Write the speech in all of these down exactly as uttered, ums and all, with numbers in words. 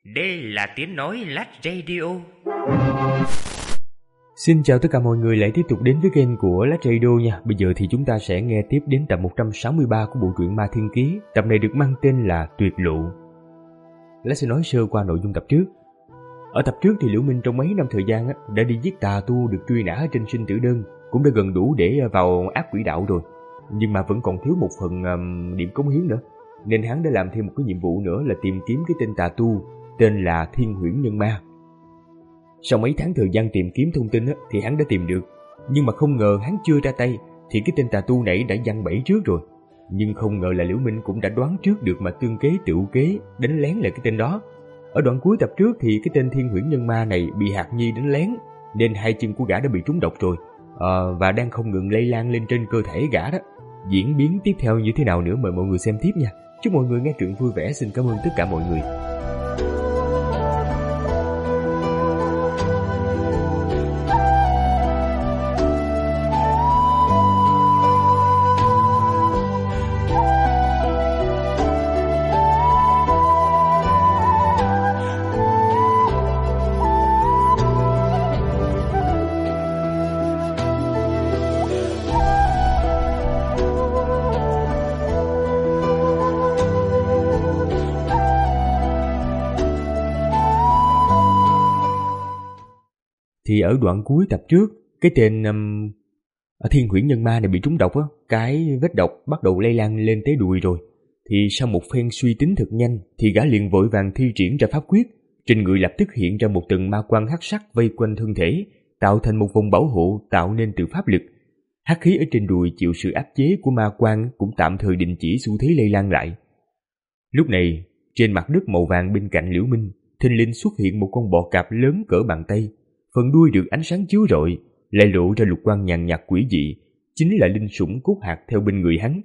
Đây là tiếng nói Lát Radio. Xin chào tất cả mọi người lại tiếp tục đến với kênh của Lát Radio nha. Bây giờ thì chúng ta sẽ nghe tiếp đến tập một trăm sáu mươi ba của bộ truyện Ma Thiên Ký. Tập này được mang tên là Tuyệt Lộ. Lát sẽ nói sơ qua nội dung tập trước. Ở tập trước thì Liễu Minh trong mấy năm thời gian á, đã đi giết tà tu được truy nã trên sinh tử đơn, cũng đã gần đủ để vào ác quỷ đạo rồi. Nhưng mà vẫn còn thiếu một phần um, điểm cống hiến nữa, nên hắn đã làm thêm một cái nhiệm vụ nữa là tìm kiếm cái tên tà tu tên là Thiên Huyễn Nhân Ma. Sau mấy tháng thời gian tìm kiếm thông tin á, thì hắn đã tìm được, nhưng mà không ngờ hắn chưa ra tay thì cái tên tà tu này đã giăng bẫy trước rồi. Nhưng không ngờ là Liễu Minh cũng đã đoán trước được mà tương kế tựu kế đánh lén lại cái tên đó. Ở đoạn cuối tập trước thì cái tên Thiên Huyễn Nhân Ma này bị Hạc Nhi đánh lén, nên hai chân của gã đã bị trúng độc rồi, à, và đang không ngừng lây lan lên trên cơ thể gã đó. Diễn biến tiếp theo như thế nào nữa mời mọi người xem tiếp nha. Chúc mọi người nghe truyện vui vẻ. Xin cảm ơn tất cả mọi người. Thì ở đoạn cuối tập trước, cái tên um, Thiên Huyễn Nhân Ma này bị trúng độc á, cái vết độc bắt đầu lây lan lên tới đùi rồi. Thì sau một phen suy tính thật nhanh, thì gã liền vội vàng thi triển ra pháp quyết, trên người lập tức hiện ra một tầng ma quang hắc sắc vây quanh thân thể, tạo thành một vòng bảo hộ tạo nên từ pháp lực. Hắc khí ở trên đùi chịu sự áp chế của ma quang cũng tạm thời đình chỉ xu thế lây lan lại. Lúc này, trên mặt đất màu vàng bên cạnh Liễu Minh, thình lình xuất hiện một con bò cạp lớn cỡ bàn tay. Phần đuôi được ánh sáng chiếu rọi, lại lộ ra lục quang nhàn nhạt quỷ dị, chính là linh sủng cốt hạt theo bên người hắn.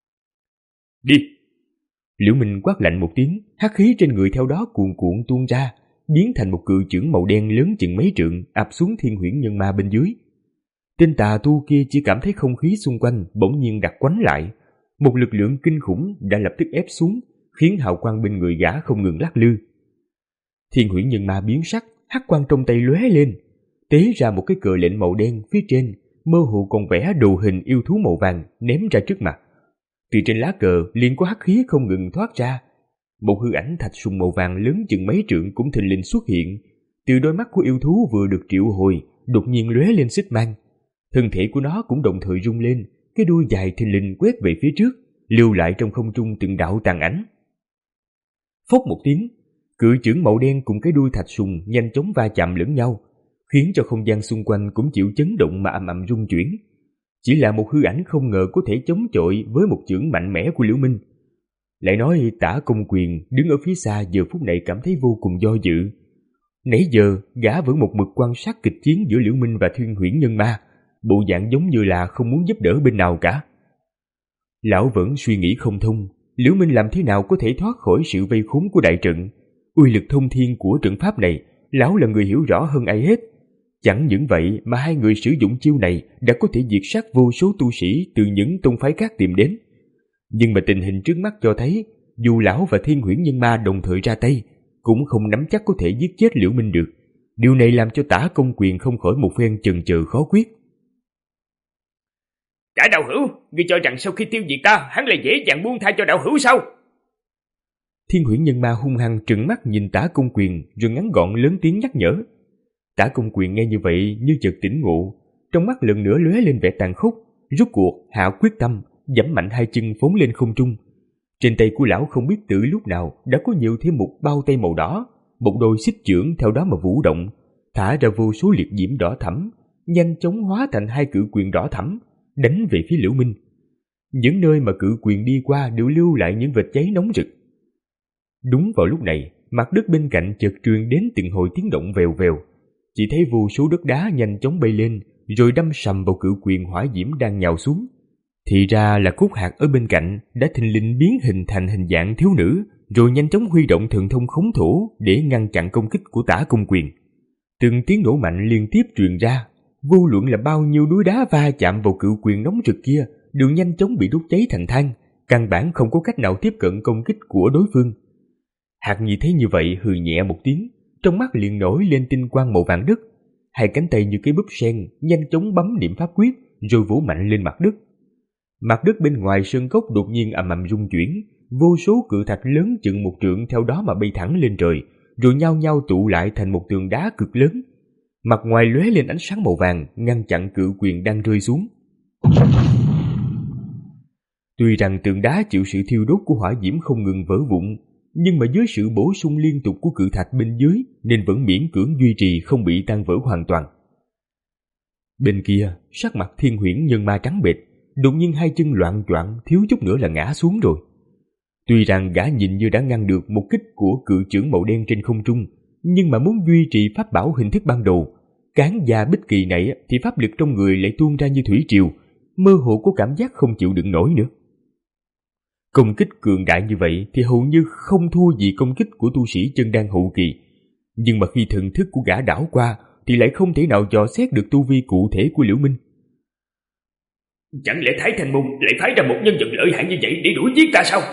Đi! Liễu Minh quát lạnh một tiếng, hắc khí trên người theo đó cuồn cuộn tuôn ra, biến thành một cự chưởng màu đen lớn chừng mấy trượng ập xuống Thiên Huyễn Nhân Ma bên dưới. Tên tà tu kia chỉ cảm thấy không khí xung quanh bỗng nhiên đặc quánh lại, một lực lượng kinh khủng đã lập tức ép xuống, khiến hào quang bên người gã không ngừng lắc lư. Thiên Huyễn Nhân Ma biến sắc, hắc quang trong tay lóe lên, tế ra một cái cờ lệnh màu đen, phía trên mơ hồ còn vẽ đồ hình yêu thú màu vàng ném ra trước mặt. Từ trên lá cờ liền có hắc khí không ngừng thoát ra. Một hư ảnh thạch sùng màu vàng lớn chừng mấy trượng cũng thình lình xuất hiện. Từ đôi mắt của yêu thú vừa được triệu hồi đột nhiên lóe lên xích mang, thân thể của nó cũng đồng thời rung lên, cái đuôi dài thình lình quét về phía trước, lưu lại trong không trung từng đạo tàn ảnh. Phốc một tiếng, cự chưởng màu đen cùng cái đuôi thạch sùng nhanh chóng va chạm lẫn nhau, khiến cho không gian xung quanh cũng chịu chấn động mà ầm ầm rung chuyển. Chỉ là một hư ảnh không ngờ có thể chống chọi với một chưởng mạnh mẽ của Liễu Minh. Lại nói Tả Công Quyền đứng ở phía xa giờ phút này cảm thấy vô cùng do dự. Nãy giờ gã vẫn một mực quan sát kịch chiến giữa Liễu Minh và Thiên Huyễn Nhân Ma, bộ dạng giống như là không muốn giúp đỡ bên nào cả. Lão vẫn suy nghĩ không thông, Liễu Minh làm thế nào có thể thoát khỏi sự vây khốn của đại trận. Uy lực thông thiên của trận pháp này, lão là người hiểu rõ hơn ai hết. Chẳng những vậy mà hai người sử dụng chiêu này đã có thể diệt sát vô số tu sĩ từ những tông phái khác tìm đến. Nhưng mà tình hình trước mắt cho thấy, dù lão và Thiên Huyễn Nhân Ma đồng thời ra tay, cũng không nắm chắc có thể giết chết Liễu Minh được. Điều này làm cho Tả Công Quyền không khỏi một phen chần chừ khó quyết. Cả đạo hữu, ngươi cho rằng sau khi tiêu diệt ta, hắn lại dễ dàng buông tha cho đạo hữu sao? Thiên Huyễn Nhân Ma hung hăng trừng mắt nhìn Tả Công Quyền rồi ngắn gọn lớn tiếng nhắc nhở. Tả Công Quyền nghe như vậy như chợt tỉnh ngộ, trong mắt lần nữa lóe lên vẻ tàn khốc, rút cuộc hạ quyết tâm, giẫm mạnh hai chân phóng lên không trung. Trên tay của lão không biết từ lúc nào đã có nhiều thêm một bao tay màu đỏ, một đôi xích chưởng theo đó mà vũ động, thả ra vô số liệt diễm đỏ thẫm, nhanh chóng hóa thành hai cự quyền đỏ thẫm, đánh về phía Liễu Minh. Những nơi mà cự quyền đi qua đều lưu lại những vệt cháy nóng rực. Đúng vào lúc này, mặt đất bên cạnh chợt truyền đến từng hồi tiếng động vèo vèo. Chỉ thấy vô số đất đá nhanh chóng bay lên, rồi đâm sầm vào cự quyền hỏa diễm đang nhào xuống. Thì ra là cốt hạt ở bên cạnh đã thình lình biến hình thành hình dạng thiếu nữ, rồi nhanh chóng huy động thần thông khống thổ để ngăn chặn công kích của Tả Công Quyền. Từng tiếng nổ mạnh liên tiếp truyền ra, vô luận là bao nhiêu núi đá va chạm vào cự quyền nóng rực kia đều nhanh chóng bị đốt cháy thành than, căn bản không có cách nào tiếp cận công kích của đối phương. Hạc Nhi thấy như vậy hừ nhẹ một tiếng, trong mắt liền nổi lên tinh quang màu vàng đất. Hai cánh tay như cái búp sen nhanh chóng bấm niệm pháp quyết rồi vỗ mạnh lên mặt đất. Mặt đất bên ngoài sơn cốc đột nhiên ầm ầm rung chuyển, vô số cự thạch lớn chừng một trượng theo đó mà bay thẳng lên trời, rồi nhao nhao tụ lại thành một tường đá cực lớn. Mặt ngoài lóe lên ánh sáng màu vàng, ngăn chặn cự quyền đang rơi xuống. Tuy rằng tường đá chịu sự thiêu đốt của hỏa diễm không ngừng vỡ vụn, nhưng mà dưới sự bổ sung liên tục của cự thạch bên dưới nên vẫn miễn cưỡng duy trì không bị tan vỡ hoàn toàn. Bên kia, sắc mặt Thiên Huyễn Nhân Ma trắng bệch, đột nhiên hai chân loạng choạng, thiếu chút nữa là ngã xuống rồi. Tuy rằng gã nhìn như đã ngăn được một kích của cự chưởng màu đen trên không trung, nhưng mà muốn duy trì pháp bảo hình thức ban đầu, cán già bích kỳ này thì pháp lực trong người lại tuôn ra như thủy triều, mơ hồ có cảm giác không chịu đựng nổi nữa. Công kích cường đại như vậy thì hầu như không thua gì công kích của tu sĩ chân đan hậu kỳ, nhưng mà khi thần thức của gã đảo qua thì lại không thể nào dò xét được tu vi cụ thể của Liễu Minh. Chẳng lẽ Thái Thanh Môn lại phái ra một nhân vật lợi hại như vậy để đuổi giết ta sao?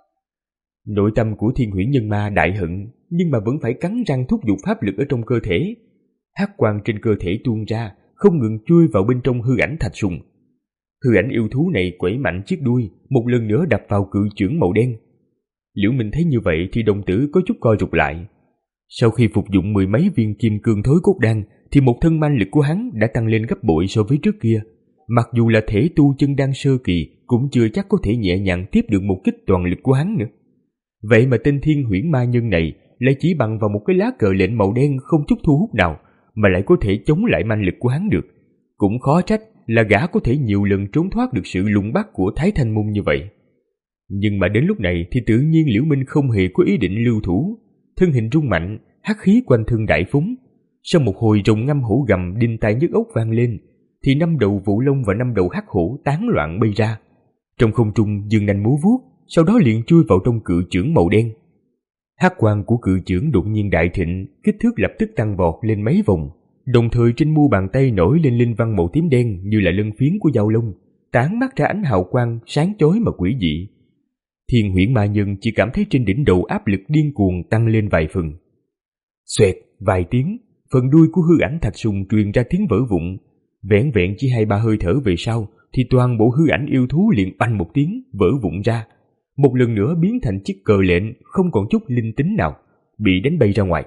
Nội tâm của Thiên Huyễn Nhân Ma đại hận, nhưng mà vẫn phải cắn răng thúc giục pháp lực ở trong cơ thể. Hắc quang trên cơ thể tuôn ra, không ngừng chui vào bên trong hư ảnh thạch sùng. Hư ảnh yêu thú này quẩy mạnh chiếc đuôi, một lần nữa đập vào cự chưởng màu đen. Liễu Minh thấy như vậy thì đồng tử có chút co rụt lại. Sau khi phục dụng mười mấy viên kim cương thối cốt đan, thì một thân manh lực của hắn đã tăng lên gấp bội so với trước kia. Mặc dù là thể tu chân đan sơ kỳ, cũng chưa chắc có thể nhẹ nhàng tiếp được một kích toàn lực của hắn nữa. Vậy mà tên Thiên Huyễn Ma Nhân này lại chỉ bằng vào một cái lá cờ lệnh màu đen không chút thu hút nào mà lại có thể chống lại manh lực của hắn được. Cũng khó trách là gã có thể nhiều lần trốn thoát được sự lùng bắt của Thái Thanh Môn như vậy. Nhưng mà đến lúc này thì tự nhiên Liễu Minh không hề có ý định lưu thủ. Thân hình rung mạnh, hắc khí quanh thân đại phúng. Sau một hồi rồng ngâm hổ gầm đinh tai nhức óc vang lên, thì năm đầu Vũ Long và năm đầu hắc hổ tán loạn bay ra. Trong không trung dương nanh múa vuốt, sau đó liền chui vào trong cự chưởng màu đen. Hắc quang của cự chưởng đột nhiên đại thịnh, kích thước lập tức tăng vọt lên mấy vòng. Đồng thời trên mu bàn tay nổi lên linh văn màu tím đen như là lân phiến của dao lông, tán mắt ra ánh hào quang sáng chói mà quỷ dị. Thiên Huyễn Ma Nhân chỉ cảm thấy trên đỉnh đầu áp lực điên cuồng tăng lên vài phần. Xoẹt vài tiếng, phần đuôi của hư ảnh thạch sùng truyền ra tiếng vỡ vụn. Vẹn vẹn chỉ hai ba hơi thở về sau thì toàn bộ hư ảnh yêu thú liền oanh một tiếng vỡ vụn ra, một lần nữa biến thành chiếc cờ lệnh không còn chút linh tính nào, bị đánh bay ra ngoài.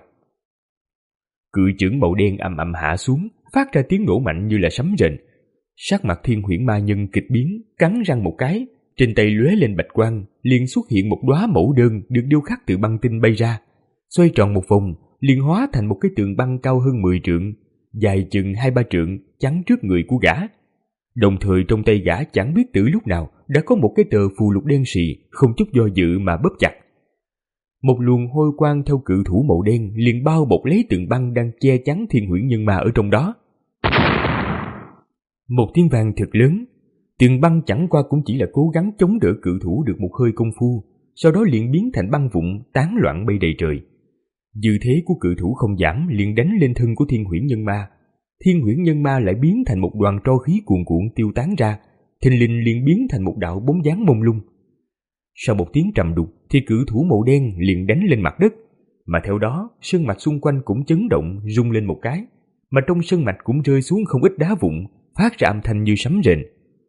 Cự chưởng màu đen ầm ầm hạ xuống, phát ra tiếng nổ mạnh như là sấm rền. Sắc mặt Thiên Huyễn Ma Nhân kịch biến, cắn răng một cái, trên tay lóe lên bạch quang, liền xuất hiện một đóa mẫu đơn được điêu khắc từ băng tinh bay ra, xoay tròn một vòng, liền hóa thành một cái tường băng cao hơn mười trượng, dài chừng hai ba trượng, chắn trước người của gã. Đồng thời trong tay gã chẳng biết từ lúc nào đã có một cái tờ phù lục đen xì, không chút do dự mà bóp chặt. Một luồng hôi quang theo cự thủ màu đen liền bao bọc lấy tường băng đang che chắn Thiên Huyễn Nhân Ma ở trong đó. Một tiếng vang thật lớn, tường băng chẳng qua cũng chỉ là cố gắng chống đỡ cự thủ được một hơi công phu, sau đó liền biến thành băng vụn tán loạn bay đầy trời. Dư thế của cự thủ không giảm, liền đánh lên thân của Thiên Huyễn Nhân Ma. Thiên Huyễn Nhân Ma lại biến thành một đoàn tro khí cuồn cuộn tiêu tán ra, thình lình liền biến thành một đạo bóng dáng mông lung. Sau một tiếng trầm đục thì cự thủ màu đen liền đánh lên mặt đất, mà theo đó sơn mạch xung quanh cũng chấn động rung lên một cái, mà trong sơn mạch cũng rơi xuống không ít đá vụn, phát ra âm thanh như sấm rền.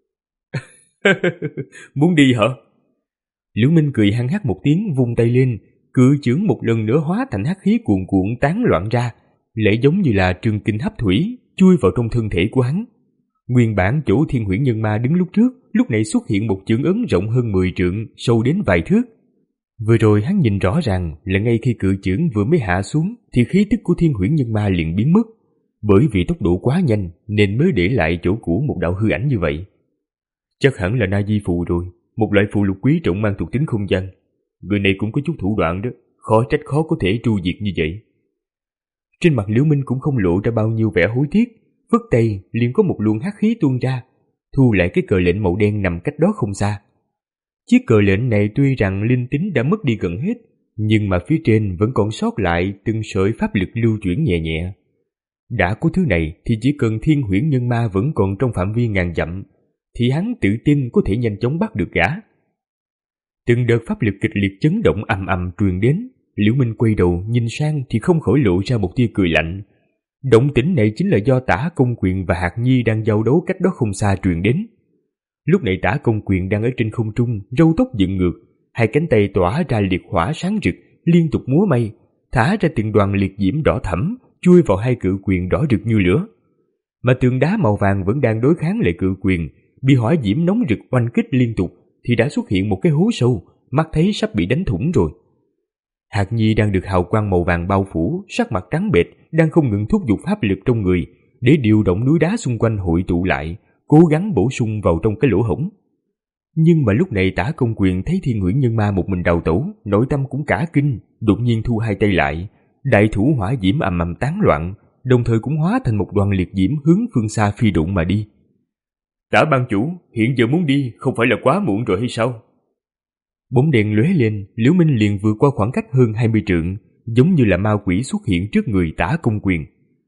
Muốn đi hả? Liễu Minh cười hăng hắc một tiếng, vung tay lên, cự chưởng một lần nữa hóa thành hắc khí cuồn cuộn tán loạn ra, lẽ giống như là trường kình hấp thủy chui vào trong thân thể của hắn. Nguyên bản chỗ Thiên Huyễn Nhân Ma đứng lúc trước, lúc này xuất hiện một chưởng ấn rộng hơn mười trượng, sâu đến vài thước. Vừa rồi hắn nhìn rõ ràng là ngay khi cự chưởng vừa mới hạ xuống thì khí tức của Thiên Huyễn Nhân Ma liền biến mất, bởi vì tốc độ quá nhanh nên mới để lại chỗ cũ một đạo hư ảnh như vậy. Chắc hẳn là Na Di phù rồi, một loại phù lục quý trọng mang thuộc tính không gian. Người này cũng có chút thủ đoạn đó, khó trách khó có thể tru diệt như vậy. Trên mặt Liễu Minh cũng không lộ ra bao nhiêu vẻ hối tiếc, vất tay liền có một luồng hắc khí tuôn ra, thu lại cái cờ lệnh màu đen nằm cách đó không xa. Chiếc cờ lệnh này tuy rằng linh tính đã mất đi gần hết, nhưng mà phía trên vẫn còn sót lại từng sợi pháp lực lưu chuyển nhẹ nhẹ. Đã có thứ này thì chỉ cần Thiên Huyễn Nhân Ma vẫn còn trong phạm vi ngàn dặm, thì hắn tự tin có thể nhanh chóng bắt được gã. Từng đợt pháp lực kịch liệt chấn động ầm ầm truyền đến, Liễu Minh quay đầu nhìn sang thì không khỏi lộ ra một tia cười lạnh. Động tĩnh này chính là do Tả Công Quyền và Hạc Nhi đang giao đấu cách đó không xa truyền đến. Lúc này Tả Công Quyền đang ở trên không trung, râu tóc dựng ngược, hai cánh tay tỏa ra liệt hỏa sáng rực, liên tục múa may, thả ra từng đoàn liệt diễm đỏ thẫm chui vào hai cự quyền đỏ rực như lửa. Mà tường đá màu vàng vẫn đang đối kháng lại cự quyền, bị hỏa diễm nóng rực oanh kích liên tục thì đã xuất hiện một cái hố sâu, mắt thấy sắp bị đánh thủng rồi. Hạc Nhi đang được hào quang màu vàng bao phủ, sắc mặt trắng bệch, đang không ngừng thúc giục pháp lực trong người để điều động núi đá xung quanh hội tụ lại, cố gắng bổ sung vào trong cái lỗ hổng. Nhưng mà lúc này Tả Công Quyền thấy Thiên Huyễn Nhân Ma một mình đào tẩu, nội tâm cũng cả kinh, đột nhiên thu hai tay lại, đại thủ hỏa diễm ầm ầm tán loạn, đồng thời cũng hóa thành một đoàn liệt diễm hướng phương xa phi độn mà đi. Tả ban chủ, hiện giờ muốn đi không phải là quá muộn rồi hay sao? Bóng đèn lóe lên, Liễu Minh liền vượt qua khoảng cách hơn hai mươi trượng, giống như là ma quỷ xuất hiện trước người Tả Công Quyền.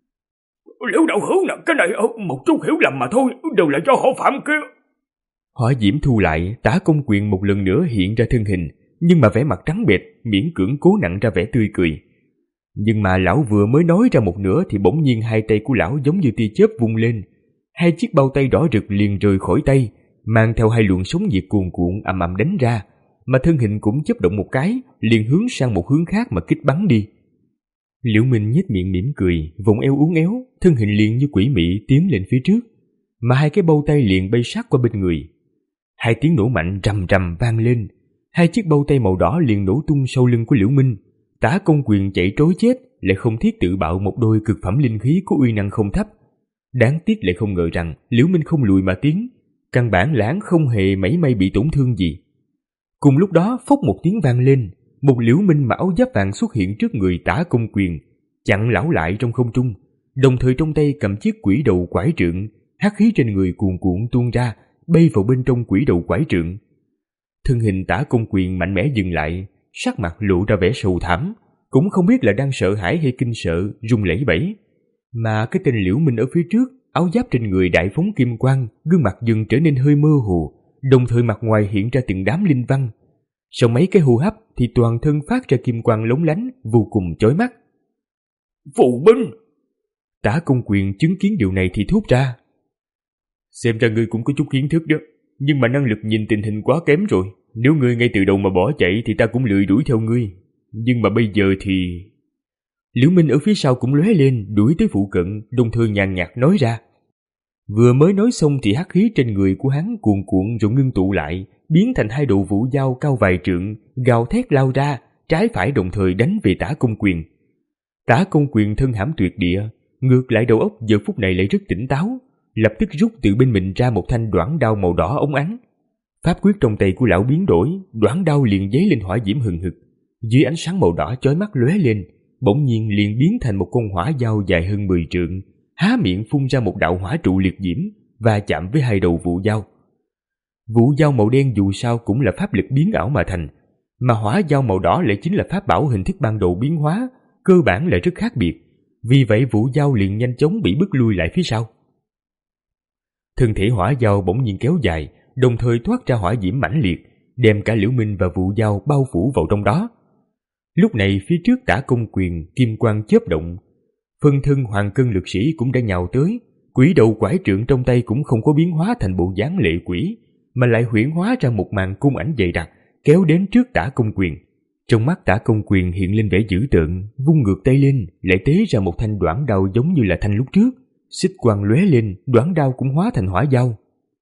Liễu đạo hữu nè, cái này một chút hiểu lầm mà thôi, đều là do họ phạm kia. Hỏa diễm thu lại, Tả Công Quyền một lần nữa hiện ra thân hình, nhưng mà vẻ mặt trắng bệch, miễn cưỡng cố nặn ra vẻ tươi cười. Nhưng mà lão vừa mới nói ra một nửa thì bỗng nhiên hai tay của lão giống như tia chớp vung lên, hai chiếc bao tay đỏ rực liền rời khỏi tay, mang theo hai luồng sóng nhiệt cuồn cuộn ầm ầm đánh ra, mà thân hình cũng chớp động một cái, liền hướng sang một hướng khác mà kích bắn đi. Liễu Minh nhếch miệng mỉm cười, vòng eo uốn éo, thân hình liền như quỷ mị tiến lên phía trước, mà hai cái bao tay liền bay sát qua bên người. Hai tiếng nổ mạnh rầm rầm vang lên, hai chiếc bao tay màu đỏ liền nổ tung sau lưng của Liễu Minh. Tả Công Quyền chạy trối chết, lại không thiết tự bạo một đôi cực phẩm linh khí có uy năng không thấp. Đáng tiếc lại không ngờ rằng Liễu Minh không lùi mà tiến, căn bản lãng không hề mảy may bị tổn thương gì. Cùng lúc đó phốc một tiếng vang lên, một Liễu Minh mặc áo giáp vàng xuất hiện trước người Tả Công Quyền, chặn lão lại trong không trung, đồng thời trong tay cầm chiếc quỷ đầu quải trượng, hắc khí trên người cuồn cuộn tuôn ra, bay vào bên trong quỷ đầu quải trượng. Thân hình Tả Công Quyền mạnh mẽ dừng lại, sắc mặt lộ ra vẻ sầu thảm, cũng không biết là đang sợ hãi hay kinh sợ, run lẩy bẩy. Mà cái tên Liễu Minh ở phía trước, áo giáp trên người đại phóng kim quang, gương mặt dần trở nên hơi mơ hồ, đồng thời mặt ngoài hiện ra từng đám linh văn. Sau mấy cái hô hấp thì toàn thân phát ra kim quang lóng lánh, vô cùng chói mắt. Phụ binh! Tả Công Quyền chứng kiến điều này thì thốt ra. Xem ra ngươi cũng có chút kiến thức đó, nhưng mà năng lực nhìn tình hình quá kém rồi. Nếu ngươi ngay từ đầu mà bỏ chạy thì ta cũng lười đuổi theo ngươi. Nhưng mà bây giờ thì... Liễu Minh ở phía sau cũng lóe lên, đuổi tới phụ cận, đồng thời nhàn nhạt nói ra. Vừa mới nói xong thì hắc khí trên người của hắn cuồn cuộn rồi ngưng tụ lại, biến thành hai độ vũ dao cao vài trượng, gào thét lao ra, trái phải đồng thời đánh về Tả Công Quyền. Tả Công Quyền thân hãm tuyệt địa, ngược lại đầu óc giờ phút này lại rất tỉnh táo, lập tức rút từ bên mình ra một thanh đoản đao màu đỏ óng ánh. Pháp quyết trong tay của lão biến đổi, đoản đao liền giấy lên hỏa diễm hừng hực, dưới ánh sáng màu đỏ chói mắt lóe lên, bỗng nhiên liền biến thành một con hỏa dao dài hơn mười trượng, há miệng phun ra một đạo hỏa trụ liệt diễm và chạm với hai đầu vũ dao. Vũ dao màu đen dù sao cũng là pháp lực biến ảo mà thành, mà hỏa dao màu đỏ lại chính là pháp bảo hình thức ban đầu biến hóa, cơ bản lại rất khác biệt. Vì vậy vũ dao liền nhanh chóng bị bức lui lại phía sau. Thân thể hỏa dao bỗng nhiên kéo dài, đồng thời thoát ra hỏa diễm mãnh liệt, đem cả Liễu Minh và vũ dao bao phủ vào trong đó. Lúc này phía trước Tả Công Quyền kim quang chớp động, phân thân hoàng cân lực sĩ cũng đã nhào tới, quỷ đầu quải trượng trong tay cũng không có biến hóa thành bộ dáng lệ quỷ, mà lại huyễn hóa ra một màn cung ảnh dày đặc, kéo đến trước Tả Công Quyền. Trong mắt Tả Công Quyền hiện lên vẻ dữ tợn, vung ngược tay lên, lại tế ra một thanh đoản đao giống như là thanh lúc trước, xích quang lóe lên, đoản đao cũng hóa thành hỏa dao.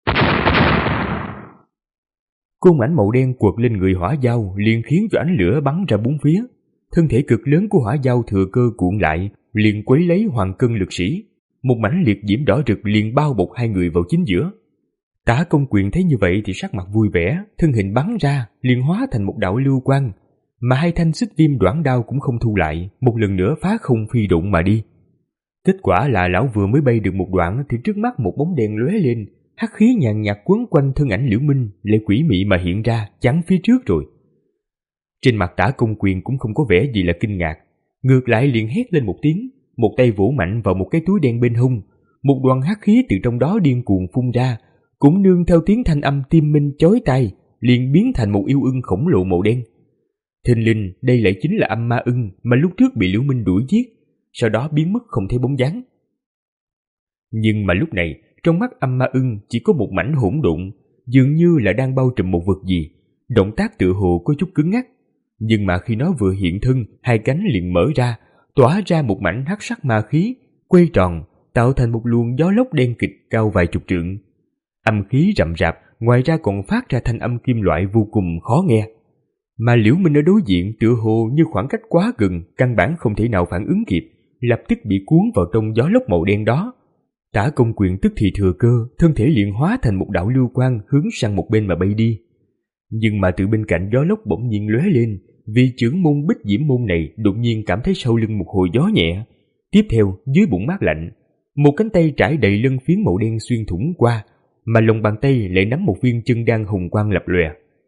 Cung ảnh màu đen quật lên người hỏa dao liền khiến cho ánh lửa bắn ra bốn phía. Thân thể cực lớn của hỏa dao thừa cơ cuộn lại, liền quấy lấy hoàng cân lực sĩ. Một mảnh liệt diễm đỏ rực liền bao bọc hai người vào chính giữa. Tả Công Quyền thấy như vậy thì sắc mặt vui vẻ, thân hình bắn ra, liền hóa thành một đạo lưu quang, mà hai thanh xích viêm đoản đao cũng không thu lại, một lần nữa phá không phi độn mà đi. Kết quả là lão vừa mới bay được một đoạn thì trước mắt một bóng đèn lóe lên, hắc khí nhàn nhạt quấn quanh thân ảnh Liễu Minh, lại quỷ mị mà hiện ra, chắn phía trước rồi. Trên mặt Tả Công Quyền cũng không có vẻ gì là kinh ngạc, ngược lại liền hét lên một tiếng, một tay vỗ mạnh vào một cái túi đen bên hông, một đoàn hắc khí từ trong đó điên cuồng phun ra, cũng nương theo tiếng thanh âm tim minh chói tai, liền biến thành một yêu ưng khổng lồ màu đen. Thình lình đây lại chính là âm ma ưng mà lúc trước bị Liễu Minh đuổi giết, sau đó biến mất không thấy bóng dáng. Nhưng mà lúc này, trong mắt âm ma ưng chỉ có một mảnh hỗn độn, dường như là đang bao trùm một vật gì, động tác tựa hồ có chút cứng ngắc. Nhưng mà khi nó vừa hiện thân, hai cánh liền mở ra, tỏa ra một mảnh hắc sắc ma khí, quay tròn, tạo thành một luồng gió lốc đen kịt cao vài chục trượng. Âm khí rậm rạp, ngoài ra còn phát ra thanh âm kim loại vô cùng khó nghe. Mà Liễu Minh ở đối diện tựa hồ như khoảng cách quá gần, căn bản không thể nào phản ứng kịp, lập tức bị cuốn vào trong gió lốc màu đen đó. Tả Công Quyền tức thì thừa cơ, thân thể liền hóa thành một đạo lưu quang hướng sang một bên mà bay đi. Nhưng mà từ bên cạnh gió lốc bỗng nhiên lóe lên, vì trưởng môn Bích Diễm môn này đột nhiên cảm thấy sau lưng một hồi gió nhẹ. Tiếp theo, dưới bụng mát lạnh, một cánh tay trải đầy lân phiến màu đen xuyên thủng qua, mà lòng bàn tay lại nắm một viên chân đan hồng quang lập lòe.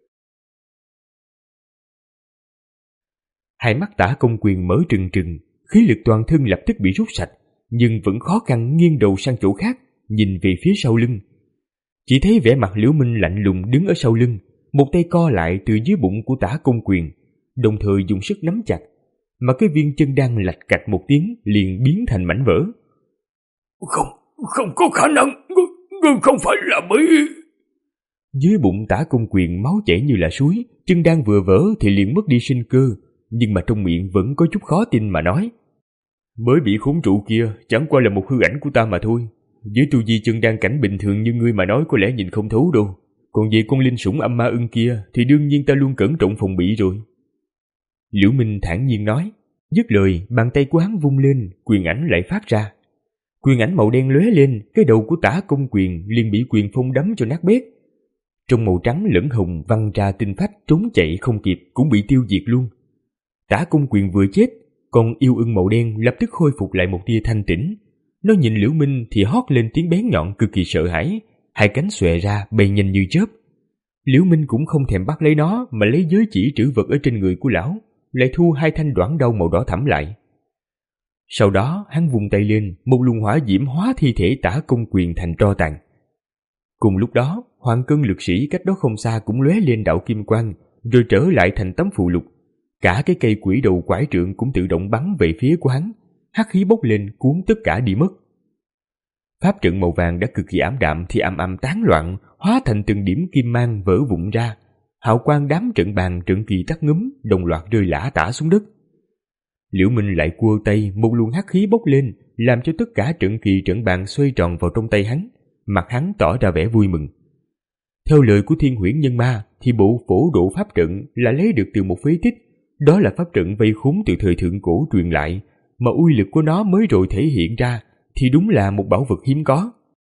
Hai mắt Tả Công Quyền mở trừng trừng, khí lực toàn thân lập tức bị rút sạch, nhưng vẫn khó khăn nghiêng đầu sang chỗ khác, nhìn về phía sau lưng. Chỉ thấy vẻ mặt Liễu Minh lạnh lùng đứng ở sau lưng, một tay co lại từ dưới bụng của Tả Công Quyền, đồng thời dùng sức nắm chặt, mà cái viên chân đan lạch cạch một tiếng liền biến thành mảnh vỡ. Không, không có khả năng, ngươi, ngươi không phải là bị... Dưới bụng Tả Công Quyền máu chảy như là suối, chân đan vừa vỡ thì liền mất đi sinh cơ, nhưng mà trong miệng vẫn có chút khó tin mà nói. Mới bị khốn trụ kia chẳng qua là một hư ảnh của ta mà thôi. Với tu vi chân đan cảnh bình thường như ngươi mà nói có lẽ nhìn không thấu đâu. Còn về con linh sủng âm ma ưng kia thì đương nhiên ta luôn cẩn trọng phòng bị rồi. Liễu Minh thản nhiên nói. Dứt lời, bàn tay của hắn vung lên, quyền ảnh lại phát ra. Quyền ảnh màu đen lóe lên, cái đầu của Tả Công Quyền liền bị quyền phong đấm cho nát bét. Trong màu trắng lẫn hồng văng ra tinh phách, trốn chạy không kịp cũng bị tiêu diệt luôn. Tả Công Quyền vừa chết, còn yêu ưng màu đen lập tức khôi phục lại một tia thanh tĩnh. Nó nhìn Liễu Minh thì hót lên tiếng bén nhọn cực kỳ sợ hãi, hai cánh xòe ra bay nhanh như chớp. Liễu Minh cũng không thèm bắt lấy nó mà lấy giới chỉ trữ vật ở trên người của lão, lại thu hai thanh đoạn đao màu đỏ thẫm lại. Sau đó hắn vung tay lên, một luồng hỏa diễm hóa thi thể Tả Công Quyền thành tro tàn. Cùng lúc đó, Hoàng Cân lực sĩ cách đó không xa cũng lóe lên đạo kim quang, rồi trở lại thành tấm phù lục. Cả cái cây quỷ đầu quải trượng cũng tự động bắn về phía của hắn, hắc khí bốc lên cuốn tất cả đi mất. Pháp trận màu vàng đã cực kỳ ảm đạm thì ầm ầm tán loạn, hóa thành từng điểm kim mang vỡ vụn ra. Hào quang đám trận bàn trận kỳ tắt ngúm đồng loạt rơi lả tả xuống đất. Liễu Minh lại cua tay, một luồng hắc khí bốc lên, làm cho tất cả trận kỳ trận bàn xoay tròn vào trong tay hắn, mặt hắn tỏ ra vẻ vui mừng. Theo lời của Thiên Huyễn Nhân Ma thì bộ phổ độ pháp trận là lấy được từ một phế tích. Đó là pháp trận vây khốn từ thời thượng cổ truyền lại, mà uy lực của nó mới rồi thể hiện ra thì đúng là một bảo vật hiếm có.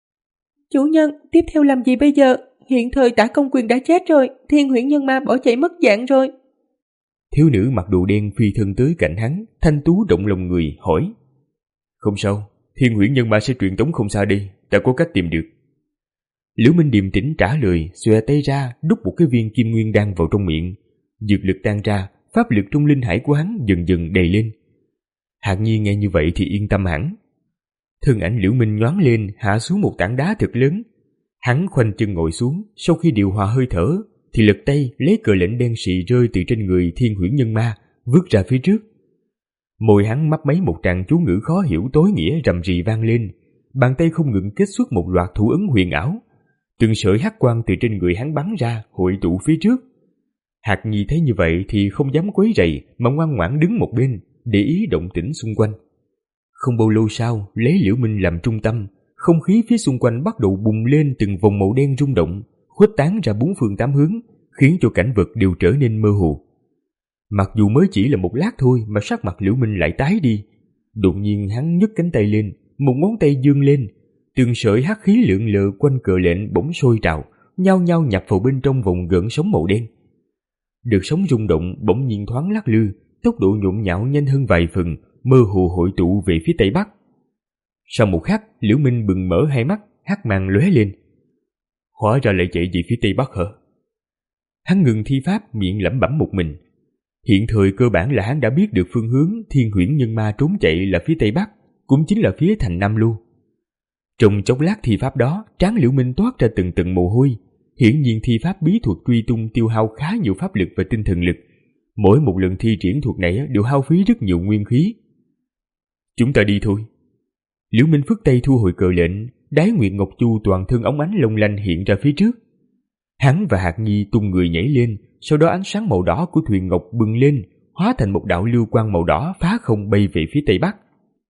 Chủ nhân, tiếp theo làm gì bây giờ? Hiện thời Tả Công Quyền đã chết rồi, Thiên Huyễn Nhân Ma bỏ chạy mất dạng rồi. Thiếu nữ mặc đồ đen phi thân tới cạnh hắn, thanh tú động lòng người hỏi. Không sao, Thiên Huyễn Nhân Ma sẽ truyền tống không xa đi, ta có cách tìm được. Liễu Minh điềm tĩnh trả lời, xòe tay ra đút một cái viên kim nguyên đan vào trong miệng. Dược lực tan ra, pháp lực trong linh hải của hắn dần dần đầy lên. Hạng Nhi nghe như vậy thì yên tâm hẳn. Thân ảnh Liễu Minh nhoáng lên, hạ xuống một tảng đá thật lớn. Hắn khoanh chân ngồi xuống, sau khi điều hòa hơi thở thì lật tay lấy cờ lệnh đen xì rơi từ trên người Thiên Huyễn Nhân Ma, vứt ra phía trước. Môi hắn mấp máy một tràng chú ngữ khó hiểu tối nghĩa rầm rì vang lên, bàn tay không ngừng kết xuất một loạt thủ ấn huyền ảo. Từng sợi hắc quang từ trên người hắn bắn ra, hội tụ phía trước. Hạc Nhi thấy như vậy thì không dám quấy rầy mà ngoan ngoãn đứng một bên, để ý động tĩnh xung quanh. Không bao lâu sau, lấy Liễu Minh làm trung tâm, không khí phía xung quanh bắt đầu bùng lên từng vòng màu đen rung động, khuếch tán ra bốn phương tám hướng, khiến cho cảnh vật đều trở nên mơ hồ. Mặc dù mới chỉ là một lát thôi mà sắc mặt Liễu Minh lại tái đi. Đột nhiên hắn nhấc cánh tay lên, một ngón tay giương lên, từng sợi hắc khí lượn lờ quanh cờ lệnh bỗng sôi trào, nhao nhao nhập vào bên trong vòng gợn sóng màu đen. Đợt sóng rung động bỗng nhiên thoáng lắc lư, tốc độ nhộn nhạo nhanh hơn vài phần, mơ hồ hội tụ về phía tây bắc. Sau một khắc, Liễu Minh bừng mở hai mắt, hắc mang lóe lên. Hóa ra lại chạy về phía tây bắc hả? Hắn ngừng thi pháp, miệng lẩm bẩm một mình. Hiện thời cơ bản là hắn đã biết được phương hướng Thiên Huyễn Nhân Ma trốn chạy là phía tây bắc, cũng chính là phía thành Nam Lưu. Trong chốc lát thi pháp đó, trán Liễu Minh toát ra từng tầng mồ hôi. Hiển nhiên thi pháp bí thuật truy tung tiêu hao khá nhiều pháp lực và tinh thần lực, Mỗi một lần thi triển thuật này đều hao phí rất nhiều nguyên khí. Chúng ta đi thôi. Liễu Minh phất tay thu hồi cờ lệnh, Đái Nguyệt Ngọc Chu toàn thân óng ánh long lanh hiện ra phía trước. Hắn và Hạc Nhi tung người nhảy lên, sau đó ánh sáng màu đỏ của thuyền ngọc bừng lên, hóa thành một đạo lưu quang màu đỏ phá không bay về phía tây bắc.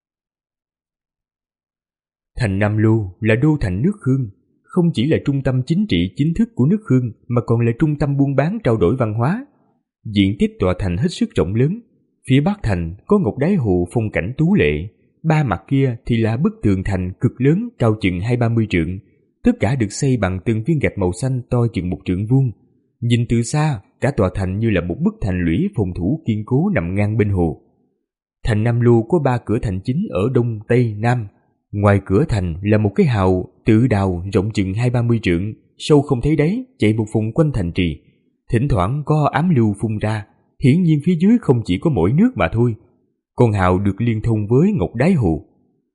Thành Nam Lô là đô thành nước Khương, không chỉ là trung tâm chính trị chính thức của nước Khương mà còn là trung tâm buôn bán trao đổi văn hóa. Diện tích tòa thành hết sức rộng lớn, phía bắc thành có Ngọc Đái Hồ phong cảnh tú lệ, ba mặt kia thì là bức tường thành cực lớn cao chừng hai ba mươi trượng, tất cả được xây bằng từng viên gạch màu xanh to chừng một trượng vuông. Nhìn từ xa, cả tòa thành như là một bức thành lũy phòng thủ kiên cố nằm ngang bên hồ. Thành Nam Lô có ba cửa thành chính ở đông, tây, nam. Ngoài cửa thành là một cái hào tự đào rộng chừng hai ba mươi trượng, sâu không thấy đáy, chạy một vòng quanh thành trì. Thỉnh thoảng có ám lưu phun ra, hiển nhiên phía dưới không chỉ có mỗi nước mà thôi. Con hào được liên thông với Ngọc Đái Hồ.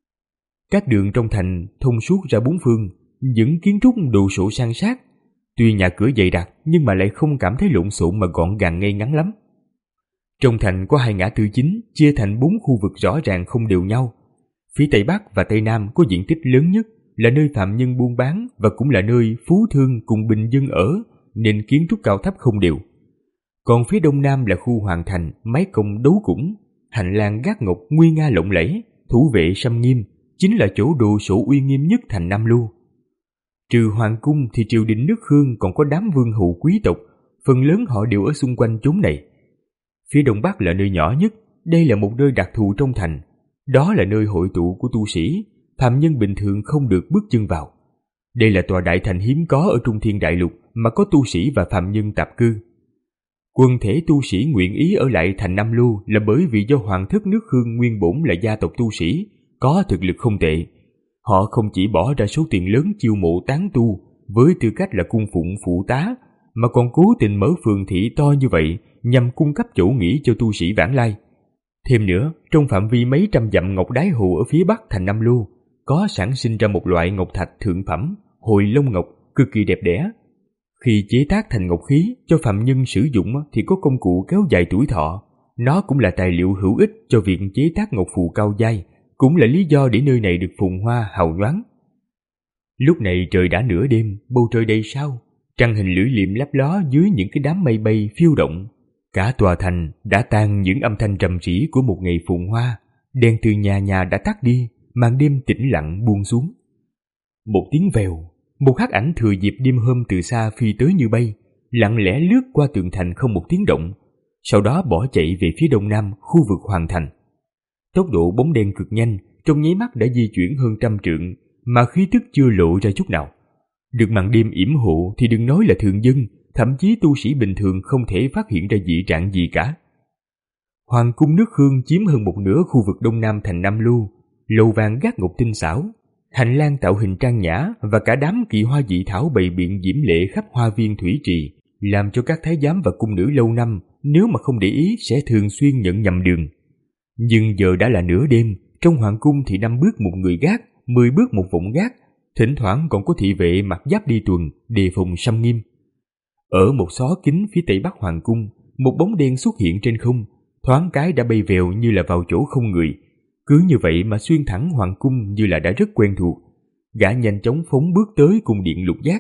Các đường trong thành thông suốt ra bốn phương, những kiến trúc đồ sộ san sát. Tuy nhà cửa dày đặc nhưng mà lại không cảm thấy lộn xộn mà gọn gàng ngay ngắn lắm. Trong thành có hai ngã tư chính chia thành bốn khu vực rõ ràng không đều nhau. Phía Tây Bắc và Tây Nam có diện tích lớn nhất, là nơi phạm nhân buôn bán và cũng là nơi phú thương cùng bình dân ở, nên kiến trúc cao thấp không đều. Còn phía Đông Nam là khu hoàng thành, mái cong đấu củng, hành lang gác ngọc nguy nga lộng lẫy, thủ vệ sâm nghiêm, chính là chỗ đồ sộ uy nghiêm nhất thành Nam Lô. Trừ hoàng cung thì triều đình nước Khương còn có đám vương hầu quý tộc, phần lớn họ đều ở xung quanh chốn này. Phía Đông Bắc là nơi nhỏ nhất, đây là một nơi đặc thù trong thành. Đó là nơi hội tụ của tu sĩ, phàm nhân bình thường không được bước chân vào. Đây là tòa đại thành hiếm có ở Trung Thiên Đại Lục mà có tu sĩ và phàm nhân tạp cư. Quần thể tu sĩ nguyện ý ở lại thành Nam Lô là bởi vì do hoàng thất nước Khương nguyên bổn là gia tộc tu sĩ, có thực lực không tệ. Họ không chỉ bỏ ra số tiền lớn chiêu mộ tán tu với tư cách là cung phụng phụ tá, mà còn cố tình mở phường thị to như vậy nhằm cung cấp chỗ nghỉ cho tu sĩ vãng lai. Thêm nữa, trong phạm vi mấy trăm dặm Ngọc Đái Hồ ở phía bắc thành Nam Lô, có sản sinh ra một loại ngọc thạch thượng phẩm, Hồi Long Ngọc, cực kỳ đẹp đẽ. Khi chế tác thành ngọc khí cho phạm nhân sử dụng thì có công cụ kéo dài tuổi thọ. Nó cũng là tài liệu hữu ích cho việc chế tác ngọc phù cao giai, cũng là lý do để nơi này được phồn hoa hào nhoáng. Lúc này trời đã nửa đêm, bầu trời đầy sao, trăng hình lưỡi liềm lấp ló dưới những cái đám mây bay phiêu động. Cả tòa thành đã tan những âm thanh trầm rĩ của một ngày phồn hoa, đèn từ nhà nhà đã tắt đi, màn đêm tĩnh lặng buông xuống. Một tiếng vèo, một hắc ảnh thừa dịp đêm hôm từ xa phi tới như bay, lặng lẽ lướt qua tường thành không một tiếng động, sau đó bỏ chạy về phía đông nam khu vực hoàng thành. Tốc độ bóng đen cực nhanh, trong nháy mắt đã di chuyển hơn trăm trượng, mà khí tức chưa lộ ra chút nào. Được màn đêm yểm hộ thì đừng nói là thường dân, thậm chí tu sĩ bình thường không thể phát hiện ra dị trạng gì cả. Hoàng cung nước Khương chiếm hơn một nửa khu vực đông nam thành Nam Lô, lầu vàng gác ngọc tinh xảo, hành lang tạo hình trang nhã và cả đám kỳ hoa dị thảo bày biện diễm lệ khắp hoa viên thủy trì, làm cho các thái giám và cung nữ lâu năm nếu mà không để ý sẽ thường xuyên nhận nhầm đường. Nhưng giờ đã là nửa đêm, trong hoàng cung thì năm bước một người gác, mười bước một vọng gác, thỉnh thoảng còn có thị vệ mặc giáp đi tuần, đề phòng sâm nghiêm. Ở một xó kính phía tây bắc hoàng cung, một bóng đen xuất hiện trên không, thoáng cái đã bay vèo như là vào chỗ không người. Cứ như vậy mà xuyên thẳng hoàng cung như là đã rất quen thuộc. Gã nhanh chóng phóng bước tới cung điện lục giác.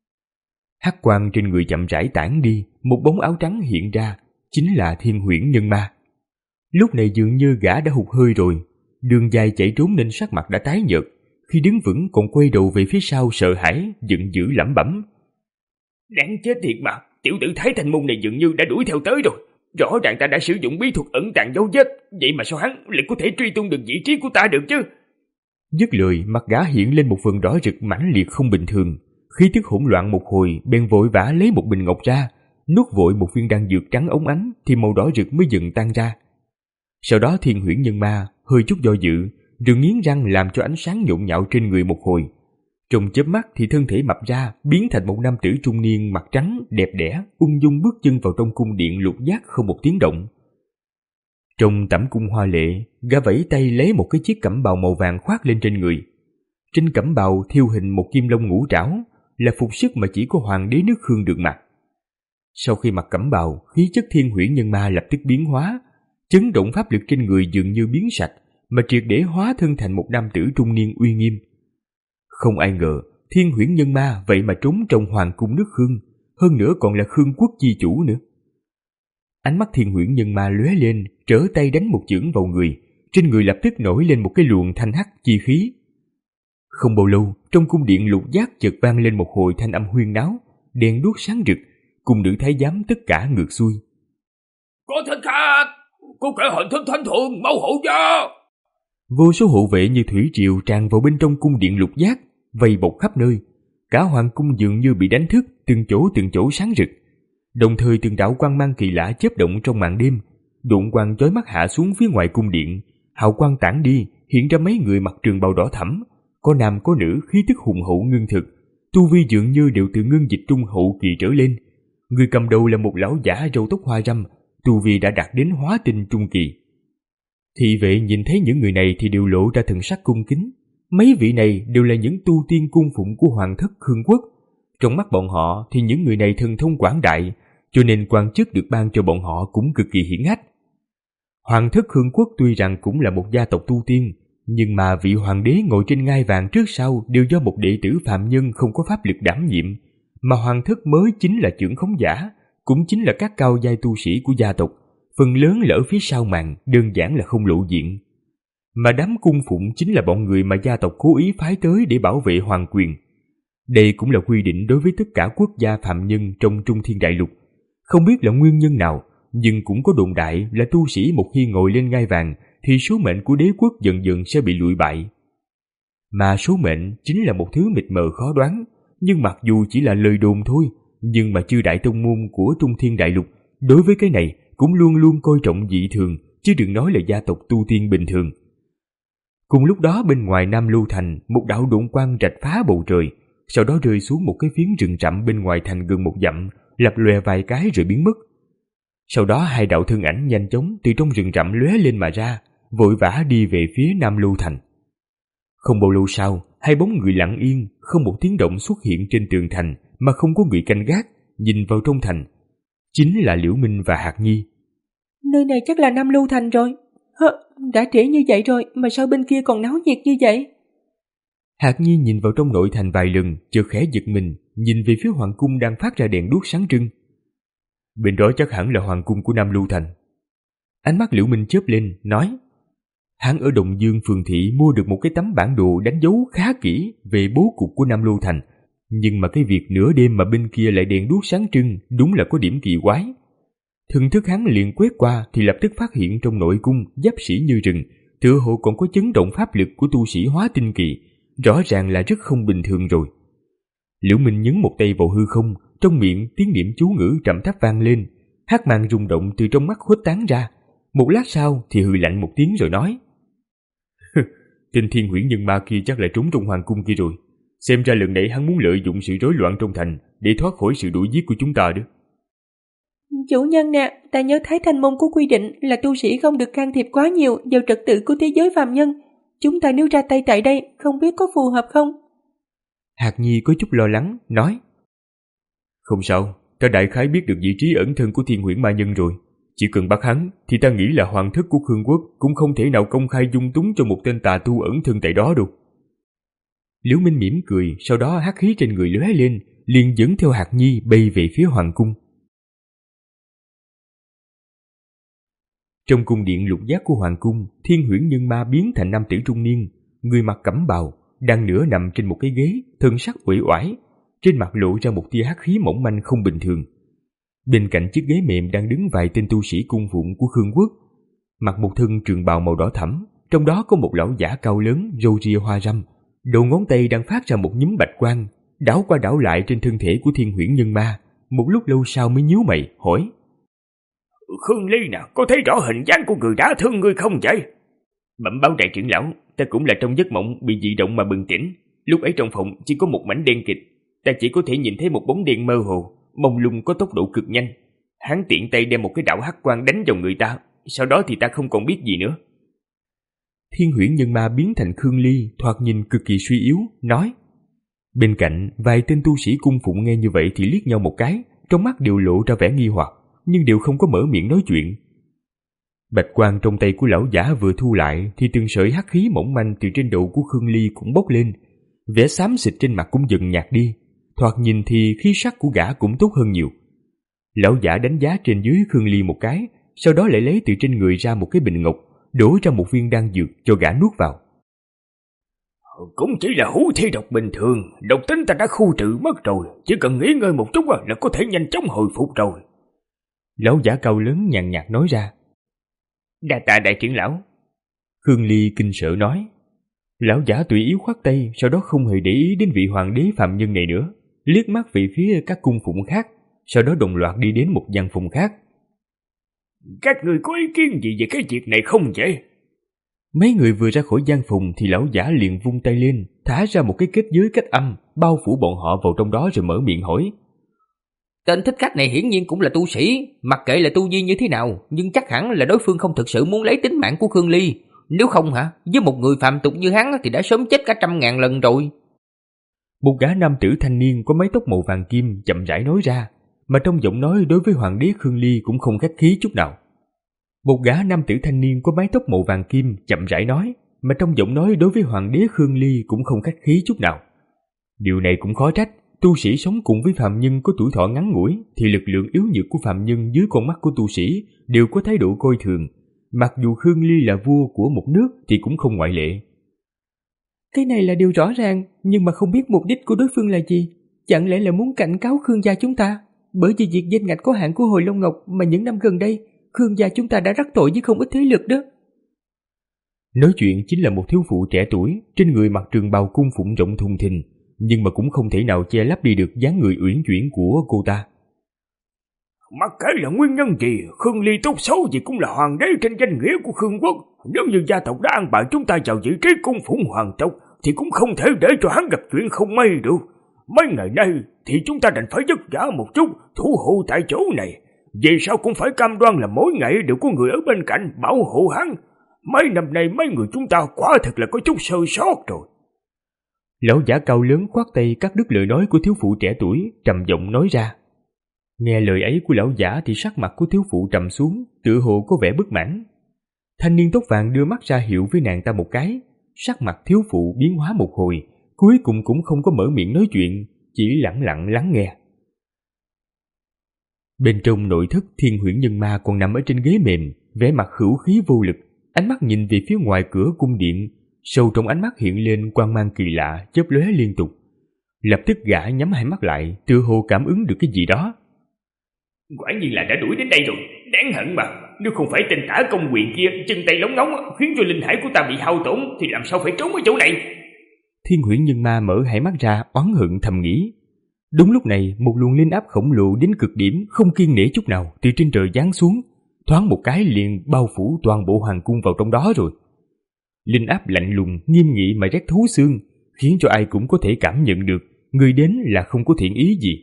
Hắc quang trên người chậm rãi tản đi, một bóng áo trắng hiện ra, chính là Thiên Huyễn Nhân Ma. Lúc này dường như gã đã hụt hơi rồi, đường dài chạy trốn nên sắc mặt đã tái nhợt, khi đứng vững còn quay đầu về phía sau sợ hãi, giận dữ lẩm bẩm. Đáng chết thiệt mà, tiểu tử Thái Thanh Môn này dường như đã đuổi theo tới rồi. Rõ ràng ta đã sử dụng bí thuật ẩn tàng dấu vết, vậy mà sao hắn lại có thể truy tung được vị trí của ta được chứ? Dứt lời, mặt gã hiện lên một phần đỏ rực mãnh liệt không bình thường, khí tức hỗn loạn một hồi, bèn vội vã lấy một bình ngọc ra, nuốt vội một viên đan dược trắng óng ánh thì màu đỏ rực mới dần tan ra. Sau đó Thiên Huyễn Nhân Ma hơi chút do dự, rồi nghiến răng làm cho ánh sáng nhộn nhạo trên người một hồi. Trong chớp mắt thì thân thể mập ra, biến thành một nam tử trung niên mặt trắng, đẹp đẽ, ung dung bước chân vào trong cung điện lục giác không một tiếng động. Trong tẩm cung hoa lệ, gã vẫy tay lấy một cái chiếc cẩm bào màu vàng khoác lên trên người. Trên cẩm bào thiêu hình một kim long ngũ trảo, là phục sức mà chỉ có hoàng đế nước Khương được mặc. Sau khi mặc cẩm bào, khí chất Thiên Huyễn Nhân Ma lập tức biến hóa, chấn động pháp lực trên người dường như biến sạch, mà triệt để hóa thân thành một nam tử trung niên uy nghiêm. Không ai ngờ, Thiên Huyễn Nhân Ma vậy mà trốn trong hoàng cung nước Khương, hơn nữa còn là Khương quốc chi chủ nữa. Ánh mắt Thiên Huyễn Nhân Ma lóe lên, trở tay đánh một chưởng vào người, trên người lập tức nổi lên một cái luồng thanh hắc chi khí. Không bao lâu, trong cung điện Lục Giác chợt vang lên một hồi thanh âm huyên náo, đèn đuốc sáng rực, cung nữ thái giám tất cả ngược xuôi. Có thích khách, có kẻ hành thích thánh thượng, mau hộ cho! Vô số hộ vệ như thủy triều tràn vào bên trong cung điện Lục Giác, vây bọc khắp nơi. Cả hoàng cung dường như bị đánh thức, từng chỗ từng chỗ sáng rực. Đồng thời từng đạo quang mang kỳ lạ chớp động trong màn đêm, độn quang chói mắt hạ xuống phía ngoài cung điện, hào quang tản đi, hiện ra mấy người mặc trường bào đỏ thẫm, có nam có nữ, khí tức hùng hậu ngưng thực, tu vi dường như đều từ ngưng dịch trung hậu kỳ trở lên. Người cầm đầu là một lão giả râu tóc hoa râm, tu vi đã đạt đến hóa tinh trung kỳ. Thị vệ nhìn thấy những người này thì đều lộ ra thần sắc cung kính. Mấy vị này đều là những tu tiên cung phụng của hoàng thất Khương quốc. Trong mắt bọn họ thì những người này thần thông quảng đại, cho nên quan chức được ban cho bọn họ cũng cực kỳ hiển hách. Hoàng thất Khương quốc tuy rằng cũng là một gia tộc tu tiên, nhưng mà vị hoàng đế ngồi trên ngai vàng trước sau đều do một đệ tử phàm nhân không có pháp lực đảm nhiệm, mà hoàng thất mới chính là trưởng khống giả, cũng chính là các cao giai tu sĩ của gia tộc, phần lớn là ở phía sau màn, đơn giản là không lộ diện. Mà đám cung phụng chính là bọn người mà gia tộc cố ý phái tới để bảo vệ hoàng quyền. Đây cũng là quy định đối với tất cả quốc gia phàm nhân trong Trung Thiên Đại Lục. Không biết là nguyên nhân nào, nhưng cũng có đồn đại là tu sĩ một khi ngồi lên ngai vàng thì số mệnh của đế quốc dần dần sẽ bị lụi bại. Mà số mệnh chính là một thứ mịt mờ khó đoán, nhưng mặc dù chỉ là lời đồn thôi, nhưng mà chư đại tông môn của Trung Thiên Đại Lục đối với cái này cũng luôn luôn coi trọng dị thường, chứ đừng nói là gia tộc tu tiên bình thường. Cùng lúc đó bên ngoài Nam Lưu Thành, một đạo độn quang rạch phá bầu trời, sau đó rơi xuống một cái phiến rừng rậm bên ngoài thành gần một dặm, lập lòe vài cái rồi biến mất. Sau đó hai đạo thân ảnh nhanh chóng từ trong rừng rậm lóe lên mà ra, vội vã đi về phía Nam Lưu Thành. Không bao lâu sau, hai bóng người lặng yên, không một tiếng động xuất hiện trên tường thành mà không có người canh gác, nhìn vào trong thành. Chính là Liễu Minh và Hạc Nhi. Nơi này chắc là Nam Lưu Thành rồi. Hơ, đã trễ như vậy rồi mà sao bên kia còn náo nhiệt như vậy? Hạc Nhi nhìn vào trong nội thành vài lần, chợt khẽ giật mình, nhìn về phía hoàng cung đang phát ra đèn đuốc sáng trưng. Bên đó chắc hẳn là hoàng cung của Nam Lưu Thành. Ánh mắt Liễu Minh chớp lên, nói: Hắn ở Đồng Dương phường thị mua được một cái tấm bản đồ đánh dấu khá kỹ về bố cục của Nam Lưu Thành, nhưng mà cái việc nửa đêm mà bên kia lại đèn đuốc sáng trưng đúng là có điểm kỳ quái. Thần thức hắn liền quét qua thì lập tức phát hiện trong nội cung giáp sĩ như rừng, tựa hồ còn có chấn động pháp lực của tu sĩ hóa tinh kỳ, rõ ràng là rất không bình thường rồi. Liễu Minh nhấn một tay vào hư không, trong miệng tiếng niệm chú ngữ trầm thấp vang lên, hắc mang rung động từ trong mắt khuếch tán ra. Một lát sau thì hừ lạnh một tiếng rồi nói: Tên Thiên Huyễn Nhân Ma kia chắc là trốn trong hoàng cung kia rồi. Xem ra lần này hắn muốn lợi dụng sự rối loạn trong thành để thoát khỏi sự đuổi giết của chúng ta đó. Chủ nhân nè, ta nhớ Thái Thanh Môn có quy định là tu sĩ không được can thiệp quá nhiều vào trật tự của thế giới phàm nhân. Chúng ta nếu ra tay tại đây, không biết có phù hợp không? Hạc Nhi có chút lo lắng, nói: Không sao, ta đại khái biết được vị trí ẩn thân của Thiên Huyễn Ma Nhân rồi. Chỉ cần bắt hắn, thì ta nghĩ là hoàng thất của Khương quốc cũng không thể nào công khai dung túng cho một tên tà tu ẩn thân tại đó đâu. Liễu Minh mỉm cười, sau đó hắc khí trên người lóe lên, liền dẫn theo Hạc Nhi bay về phía hoàng cung. Trong cung điện Lục Giác của hoàng cung, Thiên Huyễn Nhân Ma biến thành nam tử trung niên, người mặc cẩm bào, đang nửa nằm trên một cái ghế, thân sắc uể oải, trên mặt lộ ra một tia hắc khí mỏng manh không bình thường. Bên cạnh chiếc ghế mềm đang đứng vài tên tu sĩ cung phụng của Khương quốc, mặc một thân trường bào màu đỏ thẫm, trong đó có một lão giả cao lớn, râu ria hoa râm, đầu ngón tay đang phát ra một nhúm bạch quang, đảo qua đảo lại trên thân thể của Thiên Huyễn Nhân Ma. Một lúc lâu sau mới nhíu mày hỏi: Khương Ly nè, có thấy rõ hình dáng của người đã thương ngươi không vậy? Bẩm báo đại trưởng lão, ta cũng là trong giấc mộng bị dị động mà bừng tỉnh. Lúc ấy trong phòng chỉ có một mảnh đen kịt, ta chỉ có thể nhìn thấy một bóng đen mơ hồ, mông lung có tốc độ cực nhanh. Hắn tiện tay đem một cái đạo hắc quang đánh vào người ta, sau đó thì ta không còn biết gì nữa. Thiên Huyễn Nhân Ma biến thành Khương Ly, thoạt nhìn cực kỳ suy yếu, nói. Bên cạnh, vài tên tu sĩ cung phụng nghe như vậy thì liếc nhau một cái, trong mắt đều lộ ra vẻ nghi hoặc, nhưng đều không có mở miệng nói chuyện. Bạch quang trong tay của lão giả vừa thu lại thì từng sợi hắc khí mỏng manh từ trên đầu của Khương Ly cũng bốc lên, vẻ xám xịt trên mặt cũng dần nhạt đi, thoạt nhìn thì khí sắc của gã cũng tốt hơn nhiều. Lão giả đánh giá trên dưới Khương Ly một cái, sau đó lại lấy từ trên người ra một cái bình ngọc, đổ ra một viên đan dược cho gã nuốt vào. Cũng chỉ là hú thi độc bình thường, độc tính ta đã khu trừ mất rồi, chỉ cần nghỉ ngơi một chút là có thể nhanh chóng hồi phục rồi. Lão giả cao lớn nhàn nhạt nói ra. Đa tạ đại trưởng lão. Khương Ly kinh sợ nói. Lão giả tùy ý khoát tay, sau đó không hề để ý đến vị hoàng đế phạm nhân này nữa, liếc mắt về phía các cung phụng khác, sau đó đồng loạt đi đến một gian phòng khác. Các người có ý kiến gì về cái việc này không vậy? Mấy người vừa ra khỏi gian phòng thì lão giả liền vung tay lên, thả ra một cái kết giới cách âm, bao phủ bọn họ vào trong đó rồi mở miệng hỏi. Tên thích khách này hiển nhiên cũng là tu sĩ, mặc kệ là tu vi như thế nào, nhưng chắc hẳn là đối phương không thực sự muốn lấy tính mạng của Khương Ly. Nếu không hả, với một người phàm tục như hắn thì đã sớm chết cả trăm ngàn lần rồi. Một gã nam tử thanh niên có mái tóc màu vàng kim chậm rãi nói ra, mà trong giọng nói đối với hoàng đế Khương Ly cũng không khách khí chút nào. Một gã nam tử thanh niên có mái tóc màu vàng kim chậm rãi nói, mà trong giọng nói đối với hoàng đế Khương Ly cũng không khách khí chút nào. Điều này cũng khó trách, tu sĩ sống cùng với phàm nhân có tuổi thọ ngắn ngủi thì lực lượng yếu nhược của phàm nhân dưới con mắt của tu sĩ đều có thái độ coi thường, mặc dù Khương Ly là vua của một nước thì cũng không ngoại lệ. Cái này là điều rõ ràng, nhưng mà không biết mục đích của đối phương là gì. Chẳng lẽ là muốn cảnh cáo Khương gia chúng ta? Bởi vì việc danh ngạch có hạn của Hồi Long Ngọc mà những năm gần đây Khương gia chúng ta đã rắc tội với không ít thế lực đó. Nói chuyện chính là một thiếu phụ trẻ tuổi, trên người mặc trường bào cung phụng rộng thùng thình, nhưng mà cũng không thể nào che lấp đi được dáng người uyển chuyển của cô ta. Mặc kệ là nguyên nhân gì, Khương Ly tốt xấu gì cũng là hoàng đế trên danh nghĩa của Khương quốc. Nếu như gia tộc đã an bài chúng ta vào vị trí cung phụng hoàng tộc thì cũng không thể để cho hắn gặp chuyện không may được. Mấy ngày nay thì chúng ta đành phải vất vả một chút thủ hộ tại chỗ này. Vì sao cũng phải cam đoan là mỗi ngày đều có người ở bên cạnh bảo hộ hắn. Mấy năm nay mấy người chúng ta quả thật là có chút sơ sót rồi. Lão giả cao lớn khoát tay cắt đứt lời nói của thiếu phụ trẻ tuổi, trầm giọng nói ra. Nghe lời ấy của lão giả thì sắc mặt của thiếu phụ trầm xuống, tựa hồ có vẻ bất mãn. Thanh niên tóc vàng đưa mắt ra hiệu với nàng ta một cái, sắc mặt thiếu phụ biến hóa một hồi, cuối cùng cũng không có mở miệng nói chuyện, chỉ lặng lặng lắng nghe. Bên trong nội thất, Thiên Huyễn Nhân Ma còn nằm ở trên ghế mềm, vẻ mặt hữu khí vô lực, ánh mắt nhìn về phía ngoài cửa cung điện, sâu trong ánh mắt hiện lên quang mang kỳ lạ chớp lóe liên tục. Lập tức gã nhắm hai mắt lại, tựa hồ cảm ứng được cái gì đó. Quả nhiên là đã đuổi đến đây rồi, đáng hận mà. Nếu không phải tên tả công quyền kia chân tay lóng ngóng khiến cho linh hải của ta bị hao tổn thì làm sao phải trốn ở chỗ này. Thiên Huyễn Nhân Ma mở hai mắt ra oán hận thầm nghĩ. Đúng lúc này, một luồng linh áp khổng lồ đến cực điểm, không kiêng nể chút nào từ trên trời giáng xuống, thoáng một cái liền bao phủ toàn bộ hoàng cung vào trong đó rồi. Linh áp lạnh lùng, nghiêm nghị mà rét thấu xương, khiến cho ai cũng có thể cảm nhận được người đến là không có thiện ý gì.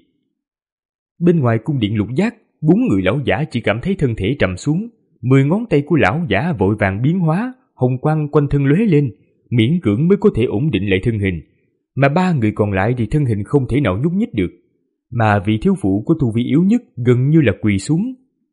Bên ngoài cung điện Lục Giác, bốn người lão giả chỉ cảm thấy thân thể trầm xuống, mười ngón tay của lão giả vội vàng biến hóa, hồng quang quanh thân lóe lên, miễn cưỡng mới có thể ổn định lại thân hình. Mà ba người còn lại thì thân hình không thể nào nhúc nhích được, mà vị thiếu phụ của tu vi yếu nhất gần như là quỳ xuống.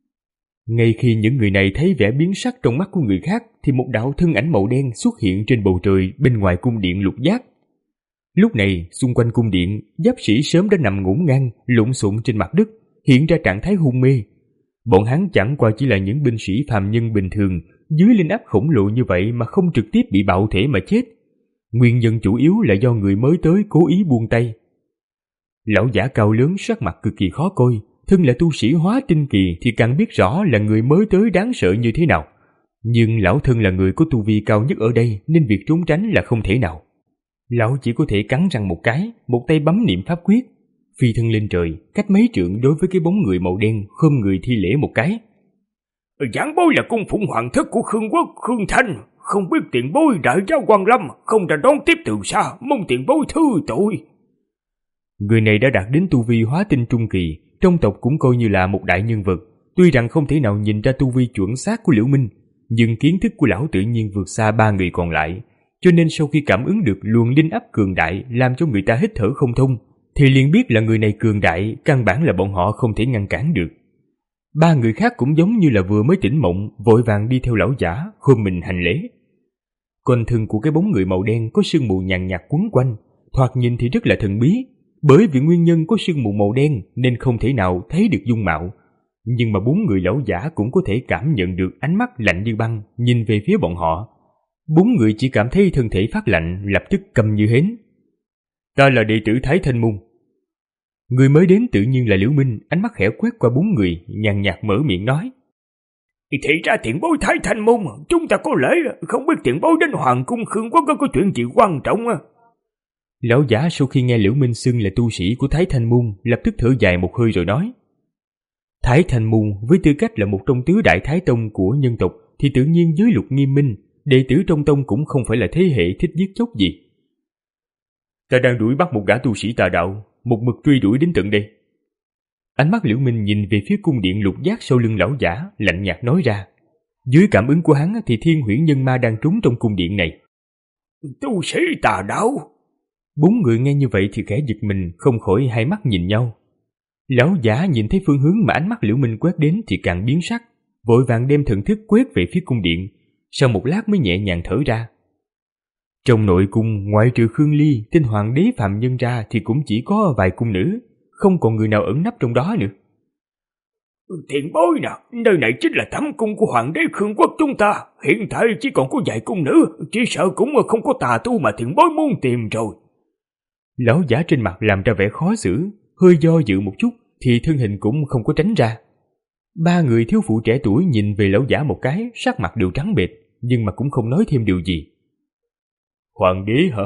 Ngay khi những người này thấy vẻ biến sắc trong mắt của người khác thì một đạo thân ảnh màu đen xuất hiện trên bầu trời bên ngoài cung điện Lục Giác. Lúc này, xung quanh cung điện, giáp sĩ sớm đã nằm ngổn ngang, lộn xộn trên mặt đất, hiện ra trạng thái hôn mê. Bọn hắn chẳng qua chỉ là những binh sĩ phàm nhân bình thường, dưới linh áp khổng lồ như vậy mà không trực tiếp bị bạo thể mà chết. Nguyên nhân chủ yếu là do người mới tới cố ý buông tay. Lão giả cao lớn sắc mặt cực kỳ khó coi, thân là tu sĩ hóa tinh kỳ thì càng biết rõ là người mới tới đáng sợ như thế nào. Nhưng lão thân là người có tu vi cao nhất ở đây nên việc trốn tránh là không thể nào. Lão chỉ có thể cắn răng một cái, một tay bấm niệm pháp quyết, phi thân lên trời, cách mấy trượng đối với cái bóng người màu đen, khom người thi lễ một cái. Giảng bối là cung phụng hoàng thất của Khương quốc, Khương Thanh, không biết tiền bối đại giáo Quan Lâm, không ra đón tiếp từ xa, mong tiền bối thứ tội. Người này đã đạt đến tu vi hóa tinh trung kỳ, trong tộc cũng coi như là một đại nhân vật. Tuy rằng không thể nào nhìn ra tu vi chuẩn xác của Liễu Minh, nhưng kiến thức của lão tự nhiên vượt xa ba người còn lại, cho nên sau khi cảm ứng được luồng linh áp cường đại làm cho người ta hít thở không thông, thì liền biết là người này cường đại, căn bản là bọn họ không thể ngăn cản được. Ba người khác cũng giống như là vừa mới tỉnh mộng, vội vàng đi theo lão giả, khom mình hành lễ. Quanh thân của cái bóng người màu đen có sương mù nhàn nhạt quấn quanh, thoạt nhìn thì rất là thần bí. Bởi vì nguyên nhân có sương mù màu đen nên không thể nào thấy được dung mạo, nhưng mà bốn người lão giả cũng có thể cảm nhận được ánh mắt lạnh như băng nhìn về phía bọn họ. Bốn người chỉ cảm thấy thân thể phát lạnh, lập tức câm như hến. Ta là đệ tử Thái Thanh Môn. Người mới đến tự nhiên là Liễu Minh, ánh mắt khẽ quét qua bốn người, nhàn nhạt mở miệng nói. Thì ra tiền bối Thái Thanh Môn, chúng ta có lễ, không biết tiền bối đến Hoàng Cung Khương Quốc có, có chuyện gì quan trọng à? Lão giả sau khi nghe Liễu Minh xưng là tu sĩ của Thái Thanh Môn, lập tức thở dài một hơi rồi nói. Thái Thanh Môn với tư cách là một trong tứ đại thái tông của nhân tộc thì tự nhiên giới luật nghiêm minh, đệ tử trong tông cũng không phải là thế hệ thích giết chóc gì. Ta đang đuổi bắt một gã tu sĩ tà đạo, một mực truy đuổi đến tận đây. Ánh mắt Liễu Minh nhìn về phía cung điện lục giác sau lưng lão giả, lạnh nhạt nói ra. Dưới cảm ứng của hắn thì Thiên Huyễn Nhân Ma đang trốn trong cung điện này. Tu sĩ tà đạo? Bốn người nghe như vậy thì khẽ giật mình, không khỏi hai mắt nhìn nhau. Lão giả nhìn thấy phương hướng mà ánh mắt Liễu Minh quét đến thì càng biến sắc, vội vàng đem thần thức quét về phía cung điện, sau một lát mới nhẹ nhàng thở ra. Trong nội cung, ngoại trừ Khương Ly, tên hoàng đế phàm nhân ra thì cũng chỉ có vài cung nữ, không còn người nào ẩn nấp trong đó nữa. Tiền bối nè, nơi này chính là thẩm cung của hoàng đế Khương Quốc chúng ta, hiện tại chỉ còn có vài cung nữ, chỉ sợ cũng không có tà tu mà tiền bối muốn tìm rồi. Lão giả trên mặt làm ra vẻ khó xử, hơi do dự một chút thì thân hình cũng không có tránh ra. Ba người thiếu phụ trẻ tuổi nhìn về lão giả một cái, sắc mặt đều trắng bệch, nhưng mà cũng không nói thêm điều gì. Hoàng đế hả?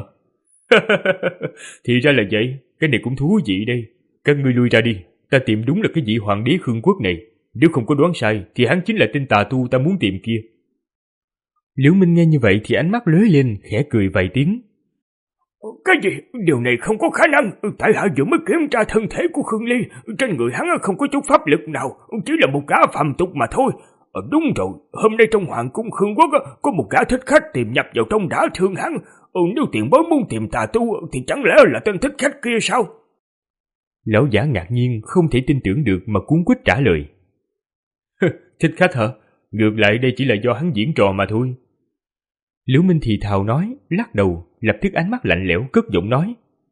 Thì ra là vậy, cái này cũng thú vị đây. Các ngươi lui ra đi, ta tìm đúng là cái vị hoàng đế Khương Quốc này. Nếu không có đoán sai thì hắn chính là tên tà tu ta muốn tìm kia. Liễu Minh nghe như vậy thì ánh mắt lóe lên, khẽ cười vài tiếng. Cái gì? Điều này không có khả năng. Tại hạ vừa mới kiểm tra thân thể của Khương Ly, trên người hắn không có chút pháp lực nào, chỉ là một gã phàm tục mà thôi. Ờ, đúng rồi, hôm nay trong Hoàng Cung Khương Quốc có một gã thích khách tìm nhập vào trong đã thương hắn. Ừ, nếu tiền bối muốn tìm tà tu thì chẳng lẽ là tên thích khách kia sao? Lão giả ngạc nhiên, không thể tin tưởng được mà cuống quýt trả lời. Thích khách hả? Ngược lại đây chỉ là do hắn diễn trò mà thôi. Liễu Minh thì thào nói, lắc đầu, lập tức ánh mắt lạnh lẽo cất giọng nói.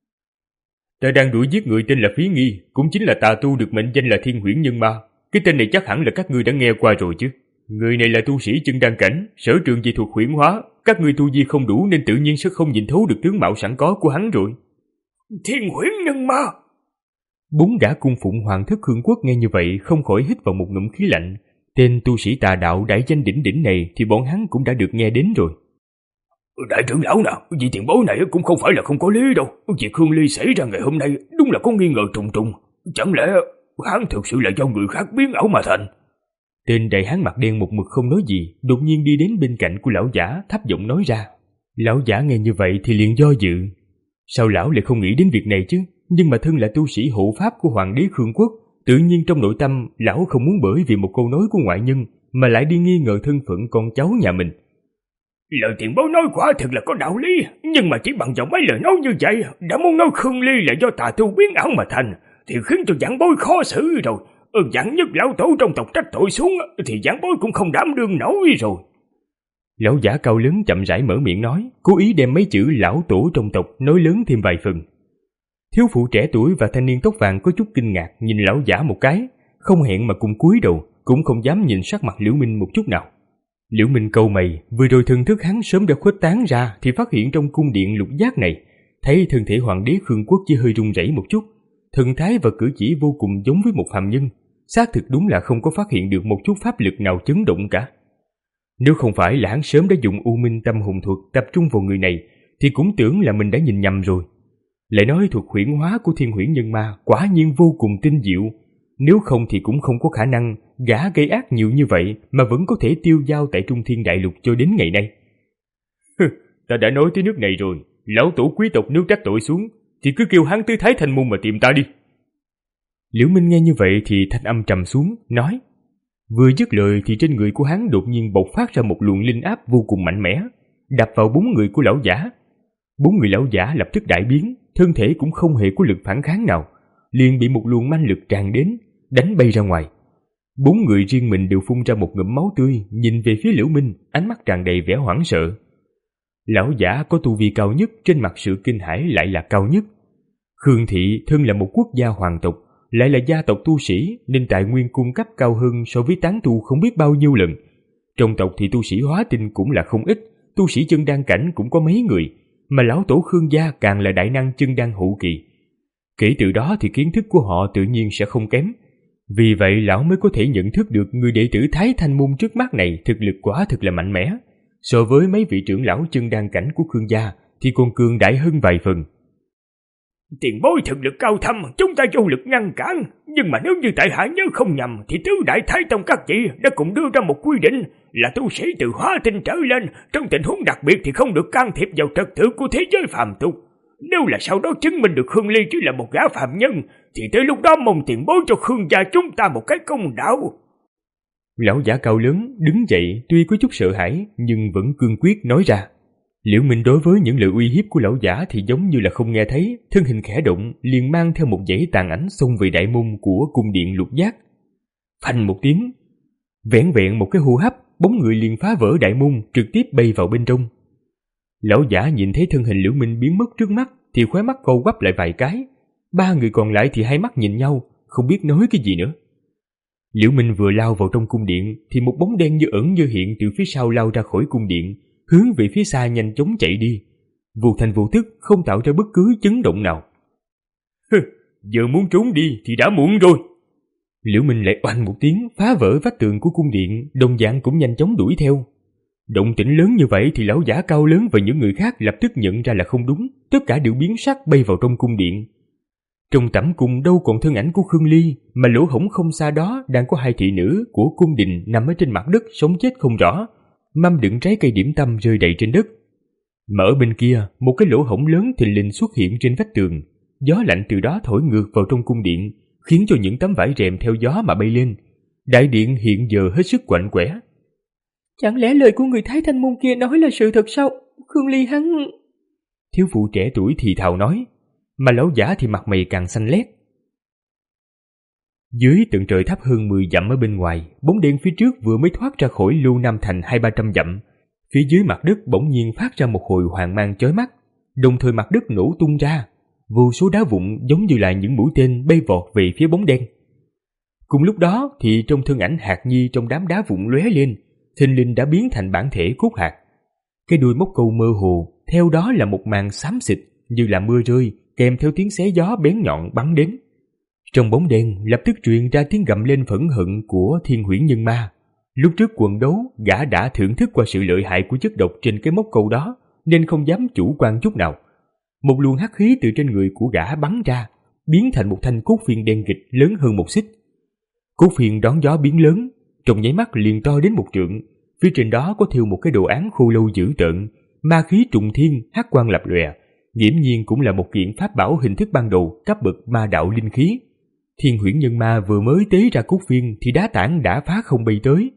Ta đang đuổi giết người tên là Phí Nghi, cũng chính là tà tu được mệnh danh là Thiên Huyễn Nhân Ma. Cái tên này chắc hẳn là các ngươi đã nghe qua rồi chứ. Người này là tu sĩ chân đan cảnh, sở trường dị thuật huyễn hóa, các ngươi tu vi không đủ nên tự nhiên sẽ không nhìn thấu được tướng mạo sẵn có của hắn rồi. Thiên Huyễn Nhân Ma? Bốn gã cung phụng hoàng thất Khương Quốc nghe như vậy không khỏi hít vào một ngụm khí lạnh. Tên tu sĩ tà đạo đại danh đỉnh đỉnh này thì bọn hắn cũng đã được nghe đến rồi. Đại trưởng lão nào, vị tiền bối này cũng không phải là không có lý đâu. Việc Khương Ly xảy ra ngày hôm nay đúng là có nghi ngờ trùng trùng. Chẳng lẽ hắn thực sự là do người khác biến ảo mà thành? Tên đại hán mặt đen một mực không nói gì, đột nhiên đi đến bên cạnh của lão giả, thấp giọng nói ra. Lão giả nghe như vậy thì liền do dự. Sao lão lại không nghĩ đến việc này chứ? Nhưng mà thân là tu sĩ hộ pháp của hoàng đế Khương Quốc, tự nhiên trong nội tâm lão không muốn bởi vì một câu nói của ngoại nhân mà lại đi nghi ngờ thân phận con cháu nhà mình. Lời tiền bối nói quả thật là có đạo lý, nhưng mà chỉ bằng vào mấy lời nói như vậy đã muốn nói Khương Ly là do tà tu biến ảo mà thành thì khiến cho giảng bối khó xử rồi. Ừ, giảng nhất lão tổ trong tộc trách tội xuống thì giảng bối cũng không đảm đương nổi rồi. Lão giả cao lớn chậm rãi mở miệng nói, cố ý đem mấy chữ lão tổ trong tộc nói lớn thêm vài phần. Thiếu phụ trẻ tuổi và thanh niên tóc vàng có chút kinh ngạc nhìn lão giả một cái, không hẹn mà cùng cúi đầu, cũng không dám nhìn sắc mặt Liễu Minh một chút nào. Liễu Minh cau mày, vừa rồi thần thức hắn sớm đã khuếch tán ra thì phát hiện trong cung điện lục giác này, thấy thân thể hoàng đế Khương Quốc chỉ hơi run rẩy một chút, thần thái và cử chỉ vô cùng giống với một phàm nhân, xác thực đúng là không có phát hiện được một chút pháp lực nào chấn động cả. Nếu không phải là hắn sớm đã dùng U Minh Tâm Hồn Thuật tập trung vào người này, thì cũng tưởng là mình đã nhìn nhầm rồi. Lại nói thuật huyễn hóa của Thiên Huyễn Nhân Ma quả nhiên vô cùng tinh diệu, nếu không thì cũng không có khả năng gã gây ác nhiều như vậy mà vẫn có thể tiêu dao tại Trung Thiên Đại Lục cho đến ngày nay. Ta đã nói tới nước này rồi, lão tổ quý tộc nếu trách tội xuống thì cứ kêu hắn tới Thái Thanh Môn mà tìm ta đi. Liễu Minh nghe như vậy thì thanh âm trầm xuống, nói. Vừa dứt lời thì trên người của hắn đột nhiên bộc phát ra một luồng linh áp vô cùng mạnh mẽ, đập vào bốn người của lão giả. Bốn người lão giả lập tức đại biến, thân thể cũng không hề có lực phản kháng nào, liền bị một luồng manh lực tràn đến, đánh bay ra ngoài. Bốn người riêng mình đều phun ra một ngụm máu tươi, nhìn về phía Liễu Minh, ánh mắt tràn đầy vẻ hoảng sợ. Lão giả có tu vi cao nhất, trên mặt sự kinh hãi lại là cao nhất. Khương thị thân là một quốc gia hoàng tộc, lại là gia tộc tu sĩ, nên tài nguyên cung cấp cao hơn so với tán tu không biết bao nhiêu lần. Trong tộc thì tu sĩ hóa tinh cũng là không ít, tu sĩ chân đan cảnh cũng có mấy người, mà lão tổ Khương gia càng là đại năng chân đan hậu kỳ. Kể từ đó thì kiến thức của họ tự nhiên sẽ không kém. Vì vậy lão mới có thể nhận thức được người đệ tử Thái Thanh môn trước mắt này thực lực quả thực là mạnh mẽ. So với mấy vị trưởng lão chân đan cảnh của Khương gia thì còn cường đại hơn vài phần. Tiền bối thực lực cao thâm, chúng ta vô lực ngăn cản. Nhưng mà nếu như tại hạ nhớ không nhầm thì tứ đại Thái Tông các vị đã cùng đưa ra một quy định là tu sĩ từ hóa tinh trở lên trong tình huống đặc biệt thì không được can thiệp vào trật tự của thế giới phàm tục. Nếu là sau đó chứng minh được Khương Ly chỉ là một gã phàm nhân thì tới lúc đó mong tiền bối cho Khương gia chúng ta một cái công đạo. Lão giả cao lớn đứng dậy, tuy có chút sợ hãi nhưng vẫn cương quyết nói ra. Liễu Minh đối với những lời uy hiếp của lão giả thì giống như là không nghe thấy, thân hình khẽ động liền mang theo một dãy tàn ảnh xông về đại môn của cung điện Lục Giác. Phanh một tiếng, vẻn vẹn một cái hô hấp, bóng người liền phá vỡ đại môn, trực tiếp bay vào bên trong. Lão giả nhìn thấy thân hình Liễu Minh biến mất trước mắt thì khóe mắt co quắp lại vài cái. Ba người còn lại thì hai mắt nhìn nhau, không biết nói cái gì nữa. Liễu Minh vừa lao vào trong cung điện thì một bóng đen như ẩn như hiện từ phía sau lao ra khỏi cung điện, hướng về phía xa nhanh chóng chạy đi, vô thành vô tức, không tạo ra bất cứ chấn động nào. Hừ, giờ muốn trốn đi thì đã muộn rồi. Liễu Minh lại oanh một tiếng phá vỡ vách tường của cung điện, đồng dạng cũng nhanh chóng đuổi theo. Động tĩnh lớn như vậy thì lão giả cao lớn và những người khác lập tức nhận ra là không đúng, tất cả đều biến sắc bay vào trong cung điện. Trong tẩm cung đâu còn thân ảnh của Khương Ly, mà lỗ hổng không xa đó đang có hai thị nữ của cung đình nằm ở trên mặt đất sống chết không rõ, mâm đựng trái cây điểm tâm rơi đầy trên đất. Mà ở bên kia, một cái lỗ hổng lớn thình lình xuất hiện trên vách tường, gió lạnh từ đó thổi ngược vào trong cung điện, khiến cho những tấm vải rèm theo gió mà bay lên. Đại điện hiện giờ hết sức quạnh quẽ. Chẳng lẽ lời của người Thái Thanh môn kia nói là sự thật sao? Khương Ly hắn... Thiếu phụ trẻ tuổi thì thào nói, mà lão giả thì mặt mày càng xanh lét. Dưới tận trời thấp hơn mười dặm ở bên ngoài, bóng đen phía trước vừa mới thoát ra khỏi Lưu Nam Thành hai ba trăm dặm. Phía dưới mặt đất bỗng nhiên phát ra một hồi hoàng mang chói mắt, đồng thời mặt đất nổ tung ra, vô số đá vụn giống như là những mũi tên bay vọt về phía bóng đen. Cùng lúc đó thì trong thân ảnh Hạt Nhi trong đám đá vụn lóe lên, thình lình đã biến thành bản thể cốt hạt. Cái đuôi móc câu mơ hồ, theo đó là một màn xám xịt như là mưa rơi, kèm theo tiếng xé gió bén nhọn bắn đến. Trong bóng đen lập tức truyền ra tiếng gầm lên phẫn hận của Thiên Huyễn Nhân Ma. Lúc trước quần đấu, gã đã thưởng thức qua sự lợi hại của chất độc trên cái móc câu đó, nên không dám chủ quan chút nào. Một luồng hắc khí từ trên người của gã bắn ra, biến thành một thanh cốt phiên đen kịt lớn hơn một xích. Cốt phiên đón gió biến lớn, trong nháy mắt liền to đến một trượng. Phía trên đó có thêu một cái đồ án khô lâu dữ tợn, ma khí trùng thiên, hắc quang lập lòe, nghiễm nhiên cũng là một kiện pháp bảo hình thức ban đầu cấp bậc ma đạo linh khí. Thiên Huyễn Nhân Ma vừa mới tế ra cốt phiên thì đá tảng đã phá không bay tới.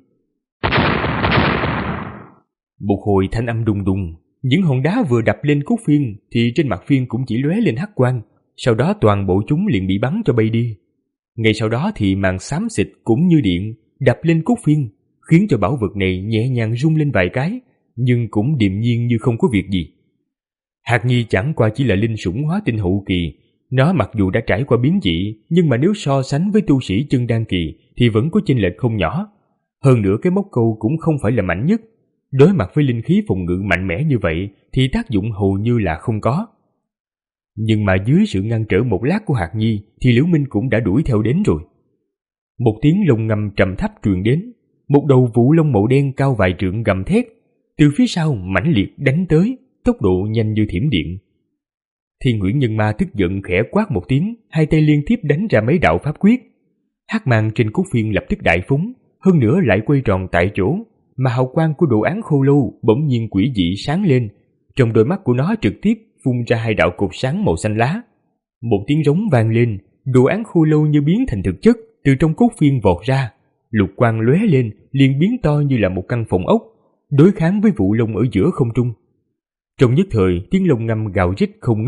Một hồi thanh âm đùng đùng, những hòn đá vừa đập lên cốt phiên thì trên mặt phiên cũng chỉ lóe lên hắc quang, sau đó toàn bộ chúng liền bị bắn cho bay đi. Ngay sau đó thì màn xám xịt cũng như điện đập lên cốt phiên, khiến cho bảo vật này nhẹ nhàng rung lên vài cái, nhưng cũng điềm nhiên như không có việc gì. Hạt Nhi chẳng qua chỉ là linh sủng hóa tinh hậu kỳ, nó mặc dù đã trải qua biến dị, nhưng mà nếu so sánh với tu sĩ chân đan kỳ thì vẫn có chênh lệch không nhỏ. Hơn nữa cái móc câu cũng không phải là mạnh nhất, đối mặt với linh khí phòng ngự mạnh mẽ như vậy thì tác dụng hầu như là không có. Nhưng mà dưới sự ngăn trở một lát của Hạt Nhi thì Liễu Minh cũng đã đuổi theo đến rồi. Một tiếng lông ngâm trầm thấp truyền đến, một đầu vũ lông màu đen cao vài trượng gầm thét, từ phía sau mãnh liệt đánh tới, tốc độ nhanh như thiểm điện. Thiên Huyễn Nhân Ma tức giận khẽ quát một tiếng, hai tay liên tiếp đánh ra mấy đạo pháp quyết. Hắc mang trên cốt phiên lập tức đại phúng, hơn nữa lại quay tròn tại chỗ, mà hào quang của đồ án khô lâu bỗng nhiên quỷ dị sáng lên, trong đôi mắt của nó trực tiếp phun ra hai đạo cột sáng màu xanh lá. Một tiếng rống vang lên, đồ án khô lâu như biến thành thực chất từ trong cốt phiên vọt ra, lục quang lóe lên liền biến to như là một căn phòng ốc, đối kháng với vụ lông ở giữa không trung. Trong nhất thời tiếng lông ngâm gào rít không ngớt,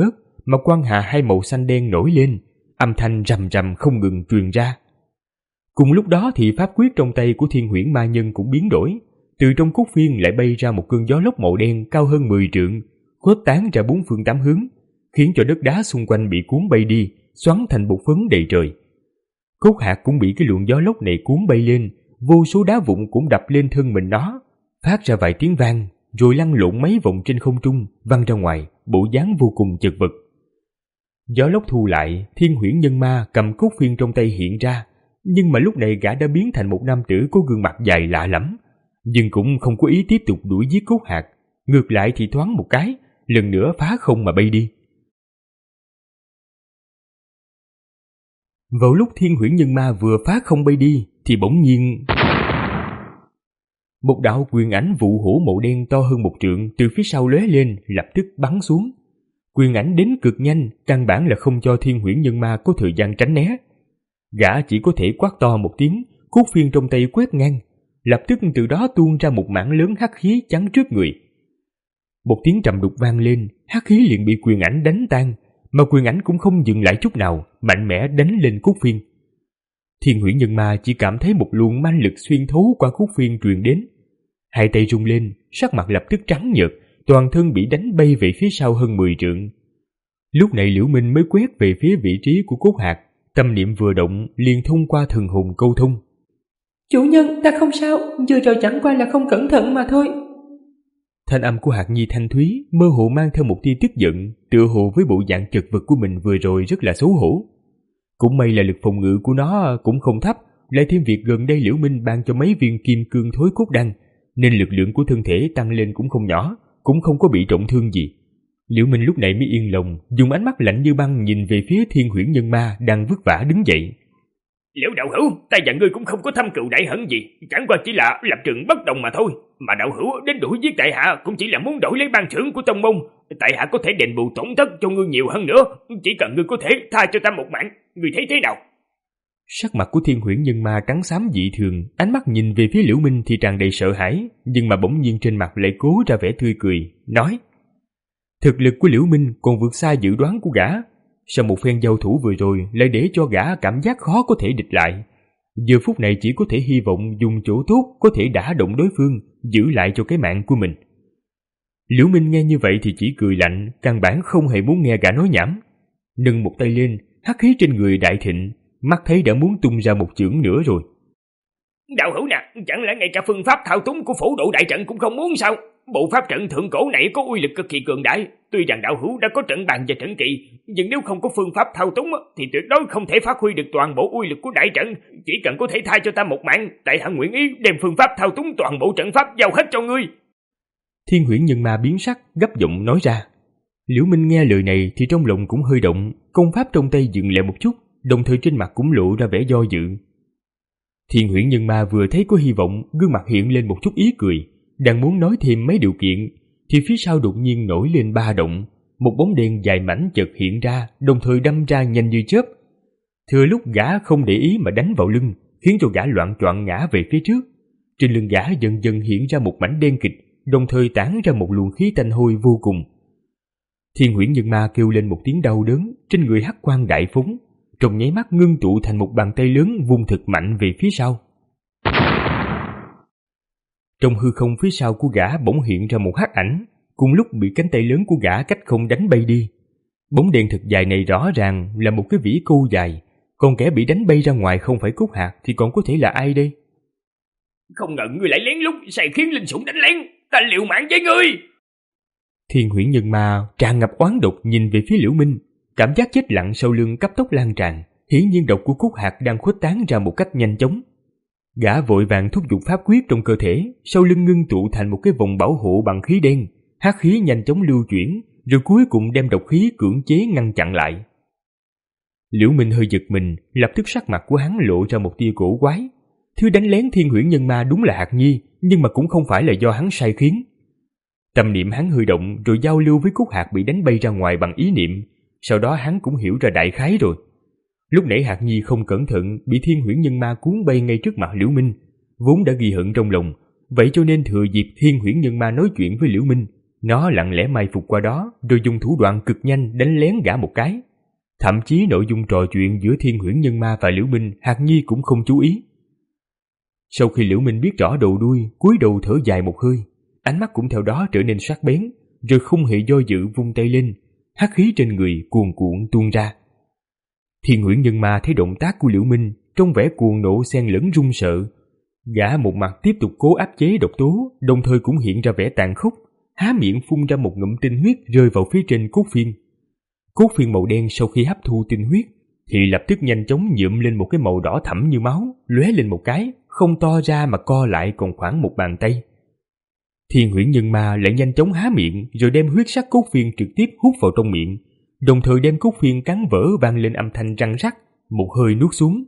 mà quang hà hai màu xanh đen nổi lên, âm thanh rầm rầm không ngừng truyền ra. Cùng lúc đó thì pháp quyết trong tay của Thiên Huyễn Ma Nhân cũng biến đổi, từ trong cốt phiên lại bay ra một cơn gió lốc màu đen cao hơn mười trượng, khuếch tán ra bốn phương tám hướng, khiến cho đất đá xung quanh bị cuốn bay đi, xoắn thành bột phấn đầy trời. Cốt hạt cũng bị cái luồng gió lốc này cuốn bay lên, vô số đá vụn cũng đập lên thân mình nó, phát ra vài tiếng vang, rồi lăn lộn mấy vòng trên không trung, văng ra ngoài, bộ dáng vô cùng chật vật. Gió lốc thu lại, Thiên Huyễn Nhân Ma cầm cốt phiên trong tay hiện ra, nhưng mà lúc này gã đã biến thành một nam tử có gương mặt dài lạ lẫm, nhưng cũng không có ý tiếp tục đuổi giết cốt hạt, ngược lại thì thoáng một cái, lần nữa phá không mà bay đi. Vào lúc Thiên Huyễn Nhân Ma vừa phá không bay đi, thì bỗng nhiên một đạo quyền ảnh vụ hổ màu đen to hơn một trượng từ phía sau lóe lên, lập tức bắn xuống. Quyền ảnh đến cực nhanh, căn bản là không cho Thiên Huyễn Nhân Ma có thời gian tránh né. Gã chỉ có thể quát to một tiếng, cốt phiên trong tay quét ngang, lập tức từ đó tuôn ra một mảng lớn hắc khí chắn trước người. Một tiếng trầm đục vang lên, hắc khí liền bị quyền ảnh đánh tan, mà quyền ảnh cũng không dừng lại chút nào, mạnh mẽ đánh lên cốt phiên. Thiên Huyễn Nhân Ma chỉ cảm thấy một luồng manh lực xuyên thấu qua cốt phiên truyền đến, hai tay rung lên, sắc mặt lập tức trắng nhợt, toàn thân bị đánh bay về phía sau hơn mười trượng. Lúc này Liễu Minh mới quét về phía vị trí của cốt hạt, tâm niệm vừa động liền thông qua thần hồn câu thông. Chủ nhân, ta không sao, vừa rồi chẳng qua là không cẩn thận mà thôi. Thanh âm của Hạt Nhi thanh thúy, mơ hồ mang theo một tia tức giận, tựa hồ với bộ dạng chật vật của mình vừa rồi rất là xấu hổ. Cũng may là lực phòng ngự của nó cũng không thấp, lại thêm việc gần đây Liễu Minh ban cho mấy viên kim cương thối cốt đan, nên lực lượng của thân thể tăng lên cũng không nhỏ, cũng không có bị trọng thương gì. Liễu Minh lúc này mới yên lòng, dùng ánh mắt lạnh như băng nhìn về phía Thiên Huyễn Nhân Ma đang vất vả đứng dậy. Liễu đạo hữu, ta và ngươi cũng không có thâm cừu đại hận gì, chẳng qua chỉ là lập trường bất đồng mà thôi. Mà đạo hữu đến đuổi giết tại hạ cũng chỉ là muốn đổi lấy ban thưởng của tông môn. Tại hạ có thể đền bù tổn thất cho ngươi nhiều hơn nữa, chỉ cần ngươi có thể tha cho ta một mạng, ngươi thấy thế nào? Sắc mặt của Thiên Huyễn Nhân Ma trắng xám dị thường, ánh mắt nhìn về phía Liễu Minh thì tràn đầy sợ hãi, nhưng mà bỗng nhiên trên mặt lại cố ra vẻ tươi cười, nói: thực lực của Liễu Minh còn vượt xa dự đoán của gã. Sau một phen giao thủ vừa rồi lại để cho gã cảm giác khó có thể địch lại. Giờ phút này chỉ có thể hy vọng dùng chỗ tốt có thể đả động đối phương, giữ lại cho cái mạng của mình. Liễu Minh nghe như vậy thì chỉ cười lạnh, căn bản không hề muốn nghe gã nói nhảm. Nâng một tay lên, hắc khí trên người đại thịnh, mắt thấy đã muốn tung ra một chưởng nữa rồi. Đạo hữu nè, chẳng lẽ ngay cả phương pháp thao túng của phổ độ đại trận cũng không muốn sao? Bộ pháp trận thượng cổ này có uy lực cực kỳ cường đại, tuy rằng đạo hữu đã có trận bàn và trận kỵ, nhưng nếu không có phương pháp thao túng thì tuyệt đối không thể phát huy được toàn bộ uy lực của đại trận. Chỉ cần có thể tha cho ta một mạng, tại hạ nguyện ý đem phương pháp thao túng toàn bộ trận pháp giao hết cho ngươi. Thiên Huyễn Nhân Ma biến sắc, gấp giọng nói ra. Liễu Minh nghe lời này thì trong lòng cũng hơi động, công pháp trong tay dừng lại một chút, đồng thời trên mặt cũng lộ ra vẻ do dự. Thiên Huyễn Nhân Ma vừa thấy có hy vọng, gương mặt hiện lên một chút ý cười, đang muốn nói thêm mấy điều kiện thì phía sau đột nhiên nổi lên ba động, một bóng đen dài mảnh chợt hiện ra, đồng thời đâm ra nhanh như chớp. Thừa lúc gã không để ý mà đánh vào lưng, khiến cho gã loạng choạng ngã về phía trước. Trên lưng gã dần dần hiện ra một mảnh đen kịt, đồng thời tản ra một luồng khí tanh hôi vô cùng. Thiên Huyễn Nhân Ma kêu lên một tiếng đau đớn, trên người hắc quang đại phóng, trong nháy mắt ngưng tụ thành một bàn tay lớn vung thực mạnh về phía sau. Trong hư không phía sau của gã bỗng hiện ra một hắc ảnh, cùng lúc bị cánh tay lớn của gã cách không đánh bay đi. Bóng đen thật dài này rõ ràng là một cái vĩ câu dài, còn kẻ bị đánh bay ra ngoài không phải Cốt Hạt thì còn có thể là ai đây? Không ngờ ngươi lại lén lút sai khiến linh sủng đánh lén, ta liều mạng với ngươi. Thiên Huyễn Nhân Ma tràn ngập oán độc nhìn về phía Liễu Minh, cảm giác chết lặng sau lưng cấp tốc lan tràn, hiển nhiên độc của Cốt Hạt đang khuếch tán ra một cách nhanh chóng. Gã vội vàng thúc giục pháp quyết trong cơ thể, sau lưng ngưng tụ thành một cái vòng bảo hộ bằng khí đen, hắc khí nhanh chóng lưu chuyển, rồi cuối cùng đem độc khí cưỡng chế ngăn chặn lại. Liễu Minh hơi giật mình, lập tức sắc mặt của hắn lộ ra một tia cổ quái. Thứ đánh lén Thiên Huyễn Nhân Ma đúng là Hạt Nhi, nhưng mà cũng không phải là do hắn sai khiến. Tâm niệm hắn hơi động rồi giao lưu với Cốt Hạt bị đánh bay ra ngoài bằng ý niệm, sau đó hắn cũng hiểu ra đại khái rồi. Lúc nãy Hạt Nhi không cẩn thận bị Thiên Huyễn Nhân Ma cuốn bay ngay trước mặt Liễu Minh, vốn đã ghi hận trong lòng, vậy cho nên thừa dịp Thiên Huyễn Nhân Ma nói chuyện với Liễu Minh, Nó lặng lẽ mai phục qua đó, rồi dùng thủ đoạn cực nhanh đánh lén gã một cái. Thậm chí nội dung trò chuyện giữa Thiên Huyễn Nhân Ma và Liễu Minh, Hạc Nhi cũng không chú ý. Sau khi Liễu Minh biết rõ đầu đuôi, cúi đầu thở dài một hơi, ánh mắt cũng theo đó trở nên sắc bén, rồi không hề do dự vung tay lên, hắc khí trên người cuồn cuộn tuôn ra. Thiên Huyễn Nhân Ma thấy động tác của Liễu Minh, trong vẻ cuồng nộ xen lẫn run sợ. Gã một mặt tiếp tục cố áp chế độc tố, đồng thời cũng hiện ra vẻ tàn khốc, há miệng phun ra một ngụm tinh huyết rơi vào phía trên cốt phiên. Cốt phiên màu đen sau khi hấp thu tinh huyết thì lập tức nhanh chóng nhuộm lên một cái màu đỏ thẫm như máu, lóe lên một cái, không to ra mà co lại còn khoảng một bàn tay. Thiên Huyễn Nhân Ma lại nhanh chóng há miệng rồi đem huyết sắc cốt phiên trực tiếp hút vào trong miệng, đồng thời đem cốt phiên cắn vỡ vang lên âm thanh răng rắc, một hơi nuốt xuống.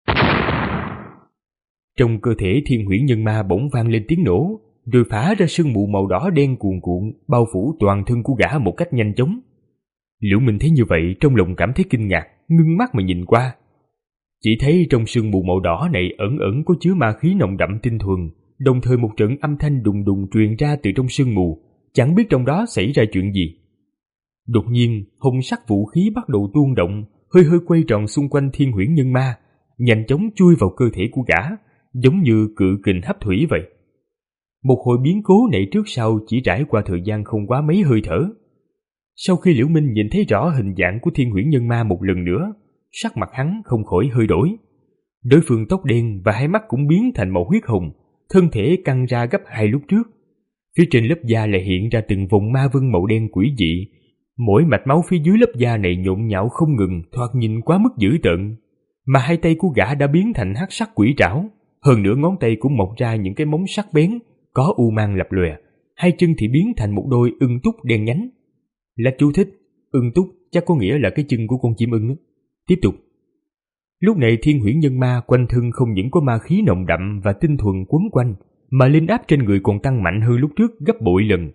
Trong cơ thể Thiên Huyễn Nhân Ma bỗng vang lên tiếng nổ, rồi phả ra sương mù màu đỏ đen cuồn cuộn bao phủ toàn thân của gã một cách nhanh chóng. Liễu Minh thấy như vậy trong lòng cảm thấy kinh ngạc, ngưng mắt mà nhìn qua. Chỉ thấy trong sương mù màu đỏ này ẩn ẩn có chứa ma khí nồng đậm tinh thuần, đồng thời một trận âm thanh đùng đùng truyền ra từ trong sương mù, chẳng biết trong đó xảy ra chuyện gì. Đột nhiên, hồng sắc vũ khí bắt đầu tuôn động, hơi hơi quay tròn xung quanh Thiên Huyễn Nhân Ma, nhanh chóng chui vào cơ thể của gã, giống như cự kình hấp thủy vậy. Một hồi biến cố này trước sau chỉ trải qua thời gian không quá mấy hơi thở. Sau khi Liễu Minh nhìn thấy rõ hình dạng của Thiên Huyễn Nhân Ma một lần nữa, sắc mặt hắn không khỏi hơi đổi. Đối phương tóc đen và hai mắt cũng biến thành màu huyết hồng, thân thể căng ra gấp hai lúc trước. Phía trên lớp da lại hiện ra từng vùng ma vân màu đen quỷ dị. Mỗi mạch máu phía dưới lớp da này nhộn nhạo không ngừng, thoạt nhìn quá mức dữ tợn. Mà hai tay của gã đã biến thành hắc sắc quỷ trảo, hơn nữa ngón tay cũng mọc ra những cái móng sắc bén, có u mang lập lòe. Hai chân thì biến thành một đôi ưng túc đen nhánh. Là chú thích, ưng túc chắc có nghĩa là cái chân của con chim ưng đó. Tiếp tục. Lúc này Thiên Huyễn Nhân Ma quanh thân không những có ma khí nồng đậm và tinh thuần quấn quanh, mà linh áp trên người còn tăng mạnh hơn lúc trước gấp bội lần.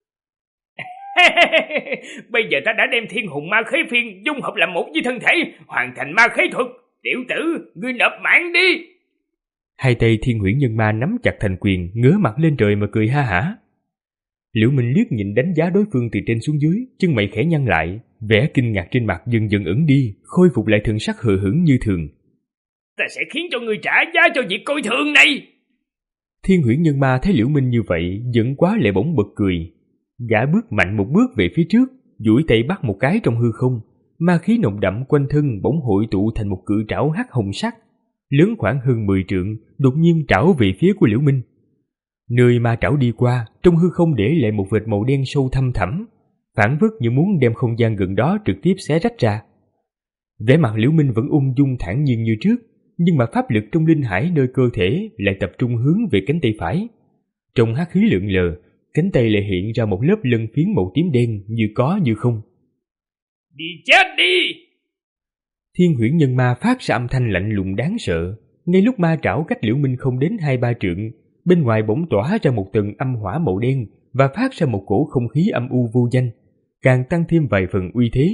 Bây giờ ta đã đem Thiên Hùng Ma Khế Phiên dung hợp làm một với thân thể, hoàn thành ma khế thuật. Tiểu tử, ngươi nộp mạng đi. Hai tay Thiên Huyễn Nhân Ma nắm chặt thành quyền, ngửa mặt lên trời mà cười ha hả. Liễu Minh liếc nhìn đánh giá đối phương từ trên xuống dưới, chân mày khẽ nhăn lại, vẻ kinh ngạc trên mặt dần dần ẩn đi, khôi phục lại thần sắc hờ hững như thường. Ta sẽ khiến cho ngươi trả giá cho việc coi thường này. Thiên Huyễn Nhân Ma thấy Liễu Minh như vậy, giận quá lại bỗng bật cười. Gã bước mạnh một bước về phía trước, duỗi tay bắt một cái trong hư không, ma khí nồng đậm quanh thân bỗng hội tụ thành một cự trảo hắc hồng sắc, lớn khoảng hơn mười trượng, đột nhiên trảo về phía của Liễu Minh. Nơi ma trảo đi qua, trong hư không để lại một vệt màu đen sâu thăm thẳm, phảng phất như muốn đem không gian gần đó trực tiếp xé rách ra. Vẻ mặt Liễu Minh vẫn ung dung thản nhiên như trước, nhưng mà pháp lực trong linh hải nơi cơ thể lại tập trung hướng về cánh tay phải. Trong hắc khí lượn lờ, cánh tay lại hiện ra một lớp lân phiến màu tím đen như có như không. Đi chết đi! Thiên Huyễn Nhân Ma phát ra âm thanh lạnh lùng đáng sợ. Ngay lúc ma trảo cách Liễu Minh không đến hai ba trượng, bên ngoài bỗng tỏa ra một tầng âm hỏa màu đen và phát ra một cổ không khí âm u vô danh, càng tăng thêm vài phần uy thế.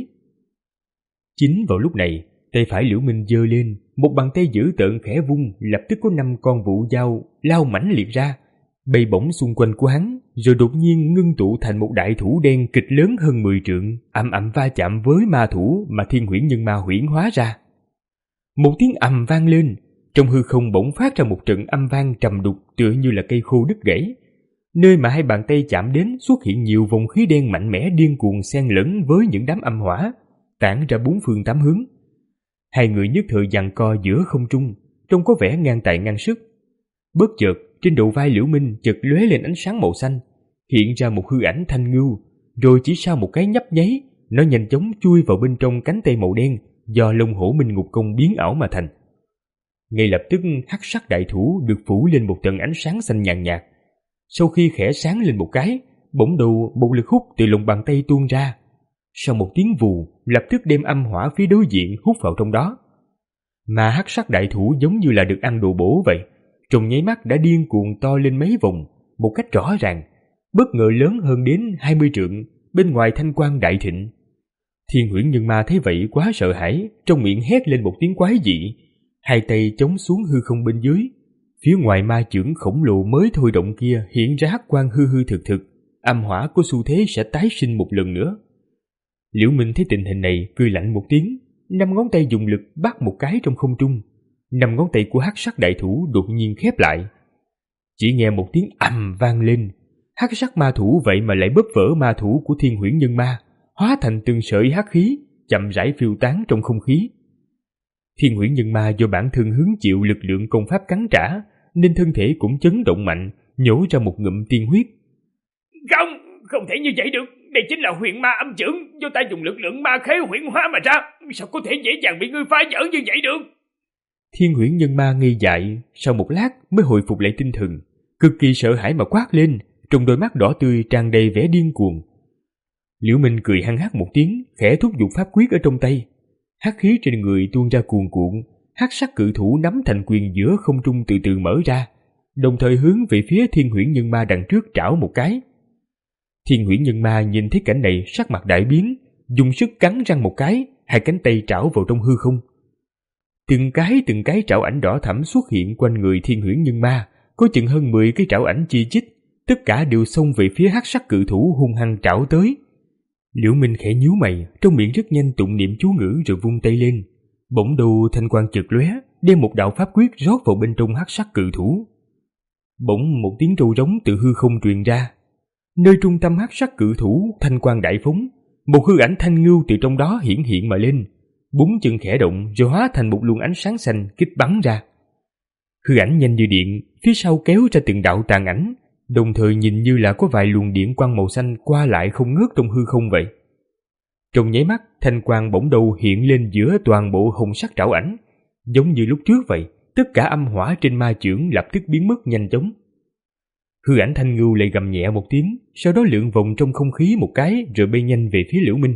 Chính vào lúc này, tay phải Liễu Minh giơ lên, một bàn tay dữ tợn khẽ vung, lập tức có năm con vũ dao lao mãnh liệt ra, bay bổng xung quanh của hắn, rồi đột nhiên ngưng tụ thành một đại thủ đen kịch lớn hơn mười trượng, ầm ầm va chạm với ma thủ mà Thiên Huyễn Nhân Ma huyễn hóa ra. Một tiếng ầm vang lên, trong hư không bỗng phát ra một trận âm vang trầm đục tựa như là cây khô đứt gãy. Nơi mà hai bàn tay chạm đến xuất hiện nhiều vòng khí đen mạnh mẽ điên cuồng xen lẫn với những đám âm hỏa, tản ra bốn phương tám hướng. Hai người nhất thời giằng co giữa không trung, trông có vẻ ngang tài ngang sức. Bất chợt, trên đầu vai Liễu Minh chợt lóe lên ánh sáng màu xanh, hiện ra một hư ảnh thanh ngưu, rồi chỉ sau một cái nhấp nháy, nó nhanh chóng chui vào bên trong cánh tay màu đen do Long Hổ Minh Ngục Công biến ảo mà thành. Ngay lập tức hắc sắc đại thủ được phủ lên một tầng ánh sáng xanh nhàn nhạt. Sau khi khẽ sáng lên một cái, bỗng đầu một lực hút từ lòng bàn tay tuôn ra. Sau một tiếng vù, lập tức đem âm hỏa phía đối diện hút vào trong đó. Mà hắc sắc đại thủ giống như là được ăn đồ bổ vậy, trong nháy mắt đã điên cuồng to lên mấy vòng, một cách rõ ràng, bất ngờ lớn hơn đến hai mươi trượng, bên ngoài thanh quang đại thịnh. Thiên Huyễn Nhân Ma thấy vậy quá sợ hãi, trong miệng hét lên một tiếng quái dị, hai tay chống xuống hư không bên dưới. Phía ngoài ma chưởng khổng lồ mới thôi động kia hiện ra hắc quang hư hư thực thực, âm hỏa có xu thế sẽ tái sinh một lần nữa. Liễu Minh thấy tình hình này, cười lạnh một tiếng, năm ngón tay dùng lực bắt một cái trong không trung. Năm ngón tay của hắc sắc đại thủ đột nhiên khép lại. Chỉ nghe một tiếng ầm vang lên, hắc sắc ma thủ vậy mà lại bóp vỡ ma thủ của Thiên Huyễn Nhân Ma, hóa thành từng sợi hắc khí, chậm rãi phiêu tán trong không khí. Thiên Huyễn Nhân Ma do bản thân hứng chịu lực lượng công pháp cắn trả, nên thân thể cũng chấn động mạnh, nhổ ra một ngụm tiên huyết. Không, không thể như vậy được. Đây chính là huyền ma âm chưởng, do ta dùng lực lượng ma khế huyễn hóa mà ra. Sao có thể dễ dàng bị ngươi phá vỡ như vậy được? Thiên Huyễn Nhân Ma ngây dại, sau một lát mới hồi phục lại tinh thần, cực kỳ sợ hãi mà quát lên, trong đôi mắt đỏ tươi tràn đầy vẻ điên cuồng. Liễu Minh cười hăng hắc một tiếng, khẽ thúc giục pháp quyết ở trong tay. Hắc khí trên người tuôn ra cuồn cuộn, hắc sắc cự thủ nắm thành quyền giữa không trung từ từ mở ra, đồng thời hướng về phía Thiên Huyễn Nhân Ma đằng trước trảo một cái. Thiên Huyễn Nhân Ma nhìn thấy cảnh này, sắc mặt đại biến, dùng sức cắn răng một cái, hai cánh tay trảo vào trong hư không. Từng cái từng cái trảo ảnh đỏ thẫm xuất hiện quanh người Thiên Huyễn Nhân Ma, có chừng hơn mười cái trảo ảnh chi chít, tất cả đều xông về phía hắc sắc cự thủ hung hăng trảo tới. Liễu Minh khẽ nhíu mày, trong miệng rất nhanh tụng niệm chú ngữ rồi vung tay lên. Bỗng đầu thanh quang chợt lóe, đem một đạo pháp quyết rót vào bên trong hắc sắc cự thủ. Bỗng một tiếng râu rống từ hư không truyền ra. Nơi trung tâm hắc sắc cự thủ, thanh quang đại phóng, một hư ảnh thanh ngưu từ trong đó hiển hiện mà lên, bốn chân khẽ động rồi hóa thành một luồng ánh sáng xanh kích bắn ra. Hư ảnh nhanh như điện, phía sau kéo ra từng đạo tàn ảnh, đồng thời nhìn như là có vài luồng điện quang màu xanh qua lại không ngớt trong hư không vậy. Trong nháy mắt, thanh quang bỗng đầu hiện lên giữa toàn bộ hồng sắc trảo ảnh, giống như lúc trước vậy, tất cả âm hỏa trên ma chưởng lập tức biến mất nhanh chóng. Hư ảnh thanh ngưu lại gầm nhẹ một tiếng, sau đó lượn vòng trong không khí một cái rồi bay nhanh về phía Liễu Minh.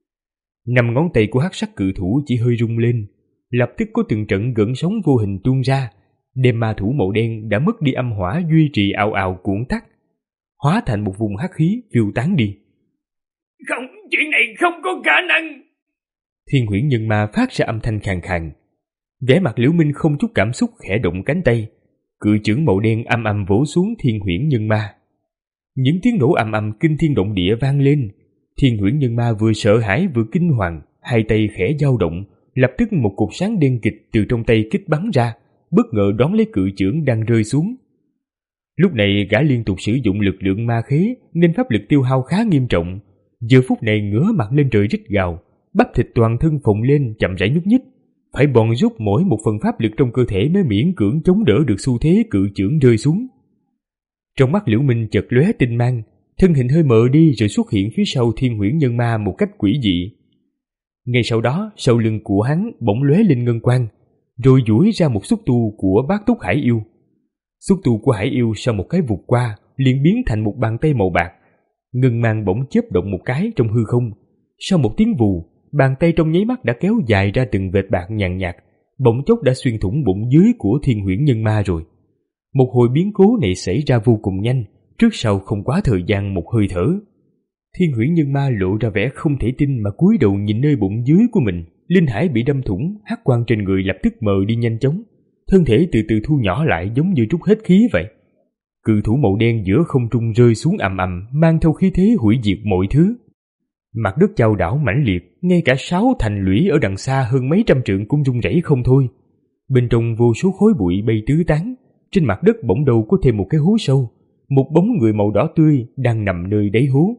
Năm ngón tay của hắc sắc cự thủ chỉ hơi rung lên, lập tức có từng trận gợn sóng vô hình tuôn ra, đem ma thủ màu đen đã mất đi âm hỏa duy trì ào ào cuộn tắt, hóa thành một vùng hắc khí phiêu tán đi. Không, chuyện này không có khả năng. Thiên Huyễn Nhân Ma phát ra âm thanh khàn khàn. Vẻ mặt Liễu Minh không chút cảm xúc khẽ động cánh tay, cự chưởng màu đen âm âm vỗ xuống Thiên Huyễn Nhân Ma. Những tiếng nổ ầm ầm kinh thiên động địa vang lên. Thiên Huyễn Nhân Ma vừa sợ hãi vừa kinh hoàng, hai tay khẽ dao động, lập tức một cột sáng đen kịt từ trong tay kích bắn ra, bất ngờ đón lấy cự chưởng đang rơi xuống. Lúc này gã liên tục sử dụng lực lượng ma khế nên pháp lực tiêu hao khá nghiêm trọng. Giờ phút này ngửa mặt lên trời rít gào, bắp thịt toàn thân phồng lên chậm rãi nhúc nhích, phải bòn rút mỗi một phần pháp lực trong cơ thể mới miễn cưỡng chống đỡ được xu thế cự chưởng rơi xuống. Trong mắt Liễu Minh chợt lóe tinh mang, thân hình hơi mờ đi rồi xuất hiện phía sau Thiên Huyễn Nhân Ma một cách quỷ dị. Ngay sau đó, sau lưng của hắn bỗng lóe lên ngân quang, rồi duỗi ra một xúc tu của Bát Túc Hải Yêu. Xúc tu của Hải Yêu sau một cái vụt qua liền biến thành một bàn tay màu bạc. Ngân mang bỗng chớp động một cái trong hư không. Sau một tiếng vù, bàn tay trong nháy mắt đã kéo dài ra từng vệt bạc nhàn nhạt, bỗng chốc đã xuyên thủng bụng dưới của Thiên Huyễn Nhân Ma rồi. Một hồi biến cố này xảy ra vô cùng nhanh, trước sau không quá thời gian một hơi thở. Thiên Huyễn Nhân Ma lộ ra vẻ không thể tin mà cúi đầu nhìn nơi bụng dưới của mình. Linh hải bị đâm thủng, hắc quang trên người lập tức mờ đi nhanh chóng, thân thể từ từ thu nhỏ lại giống như trút hết khí vậy. Cự thủ màu đen giữa không trung rơi xuống ầm ầm, mang theo khí thế hủy diệt mọi thứ. Mặt đất chao đảo mãnh liệt, ngay cả sáu thành lũy ở đằng xa hơn mấy trăm trượng cũng rung rẩy không thôi. Bên trong vô số khói bụi bay tứ tán, trên mặt đất bỗng đầu có thêm một cái hố sâu, một bóng người màu đỏ tươi đang nằm nơi đáy hố.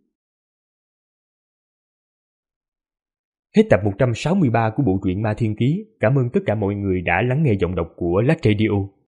Hết tập một trăm sáu mươi ba của bộ truyện Ma Thiên Ký. Cảm ơn tất cả mọi người đã lắng nghe giọng đọc của Lát Radio.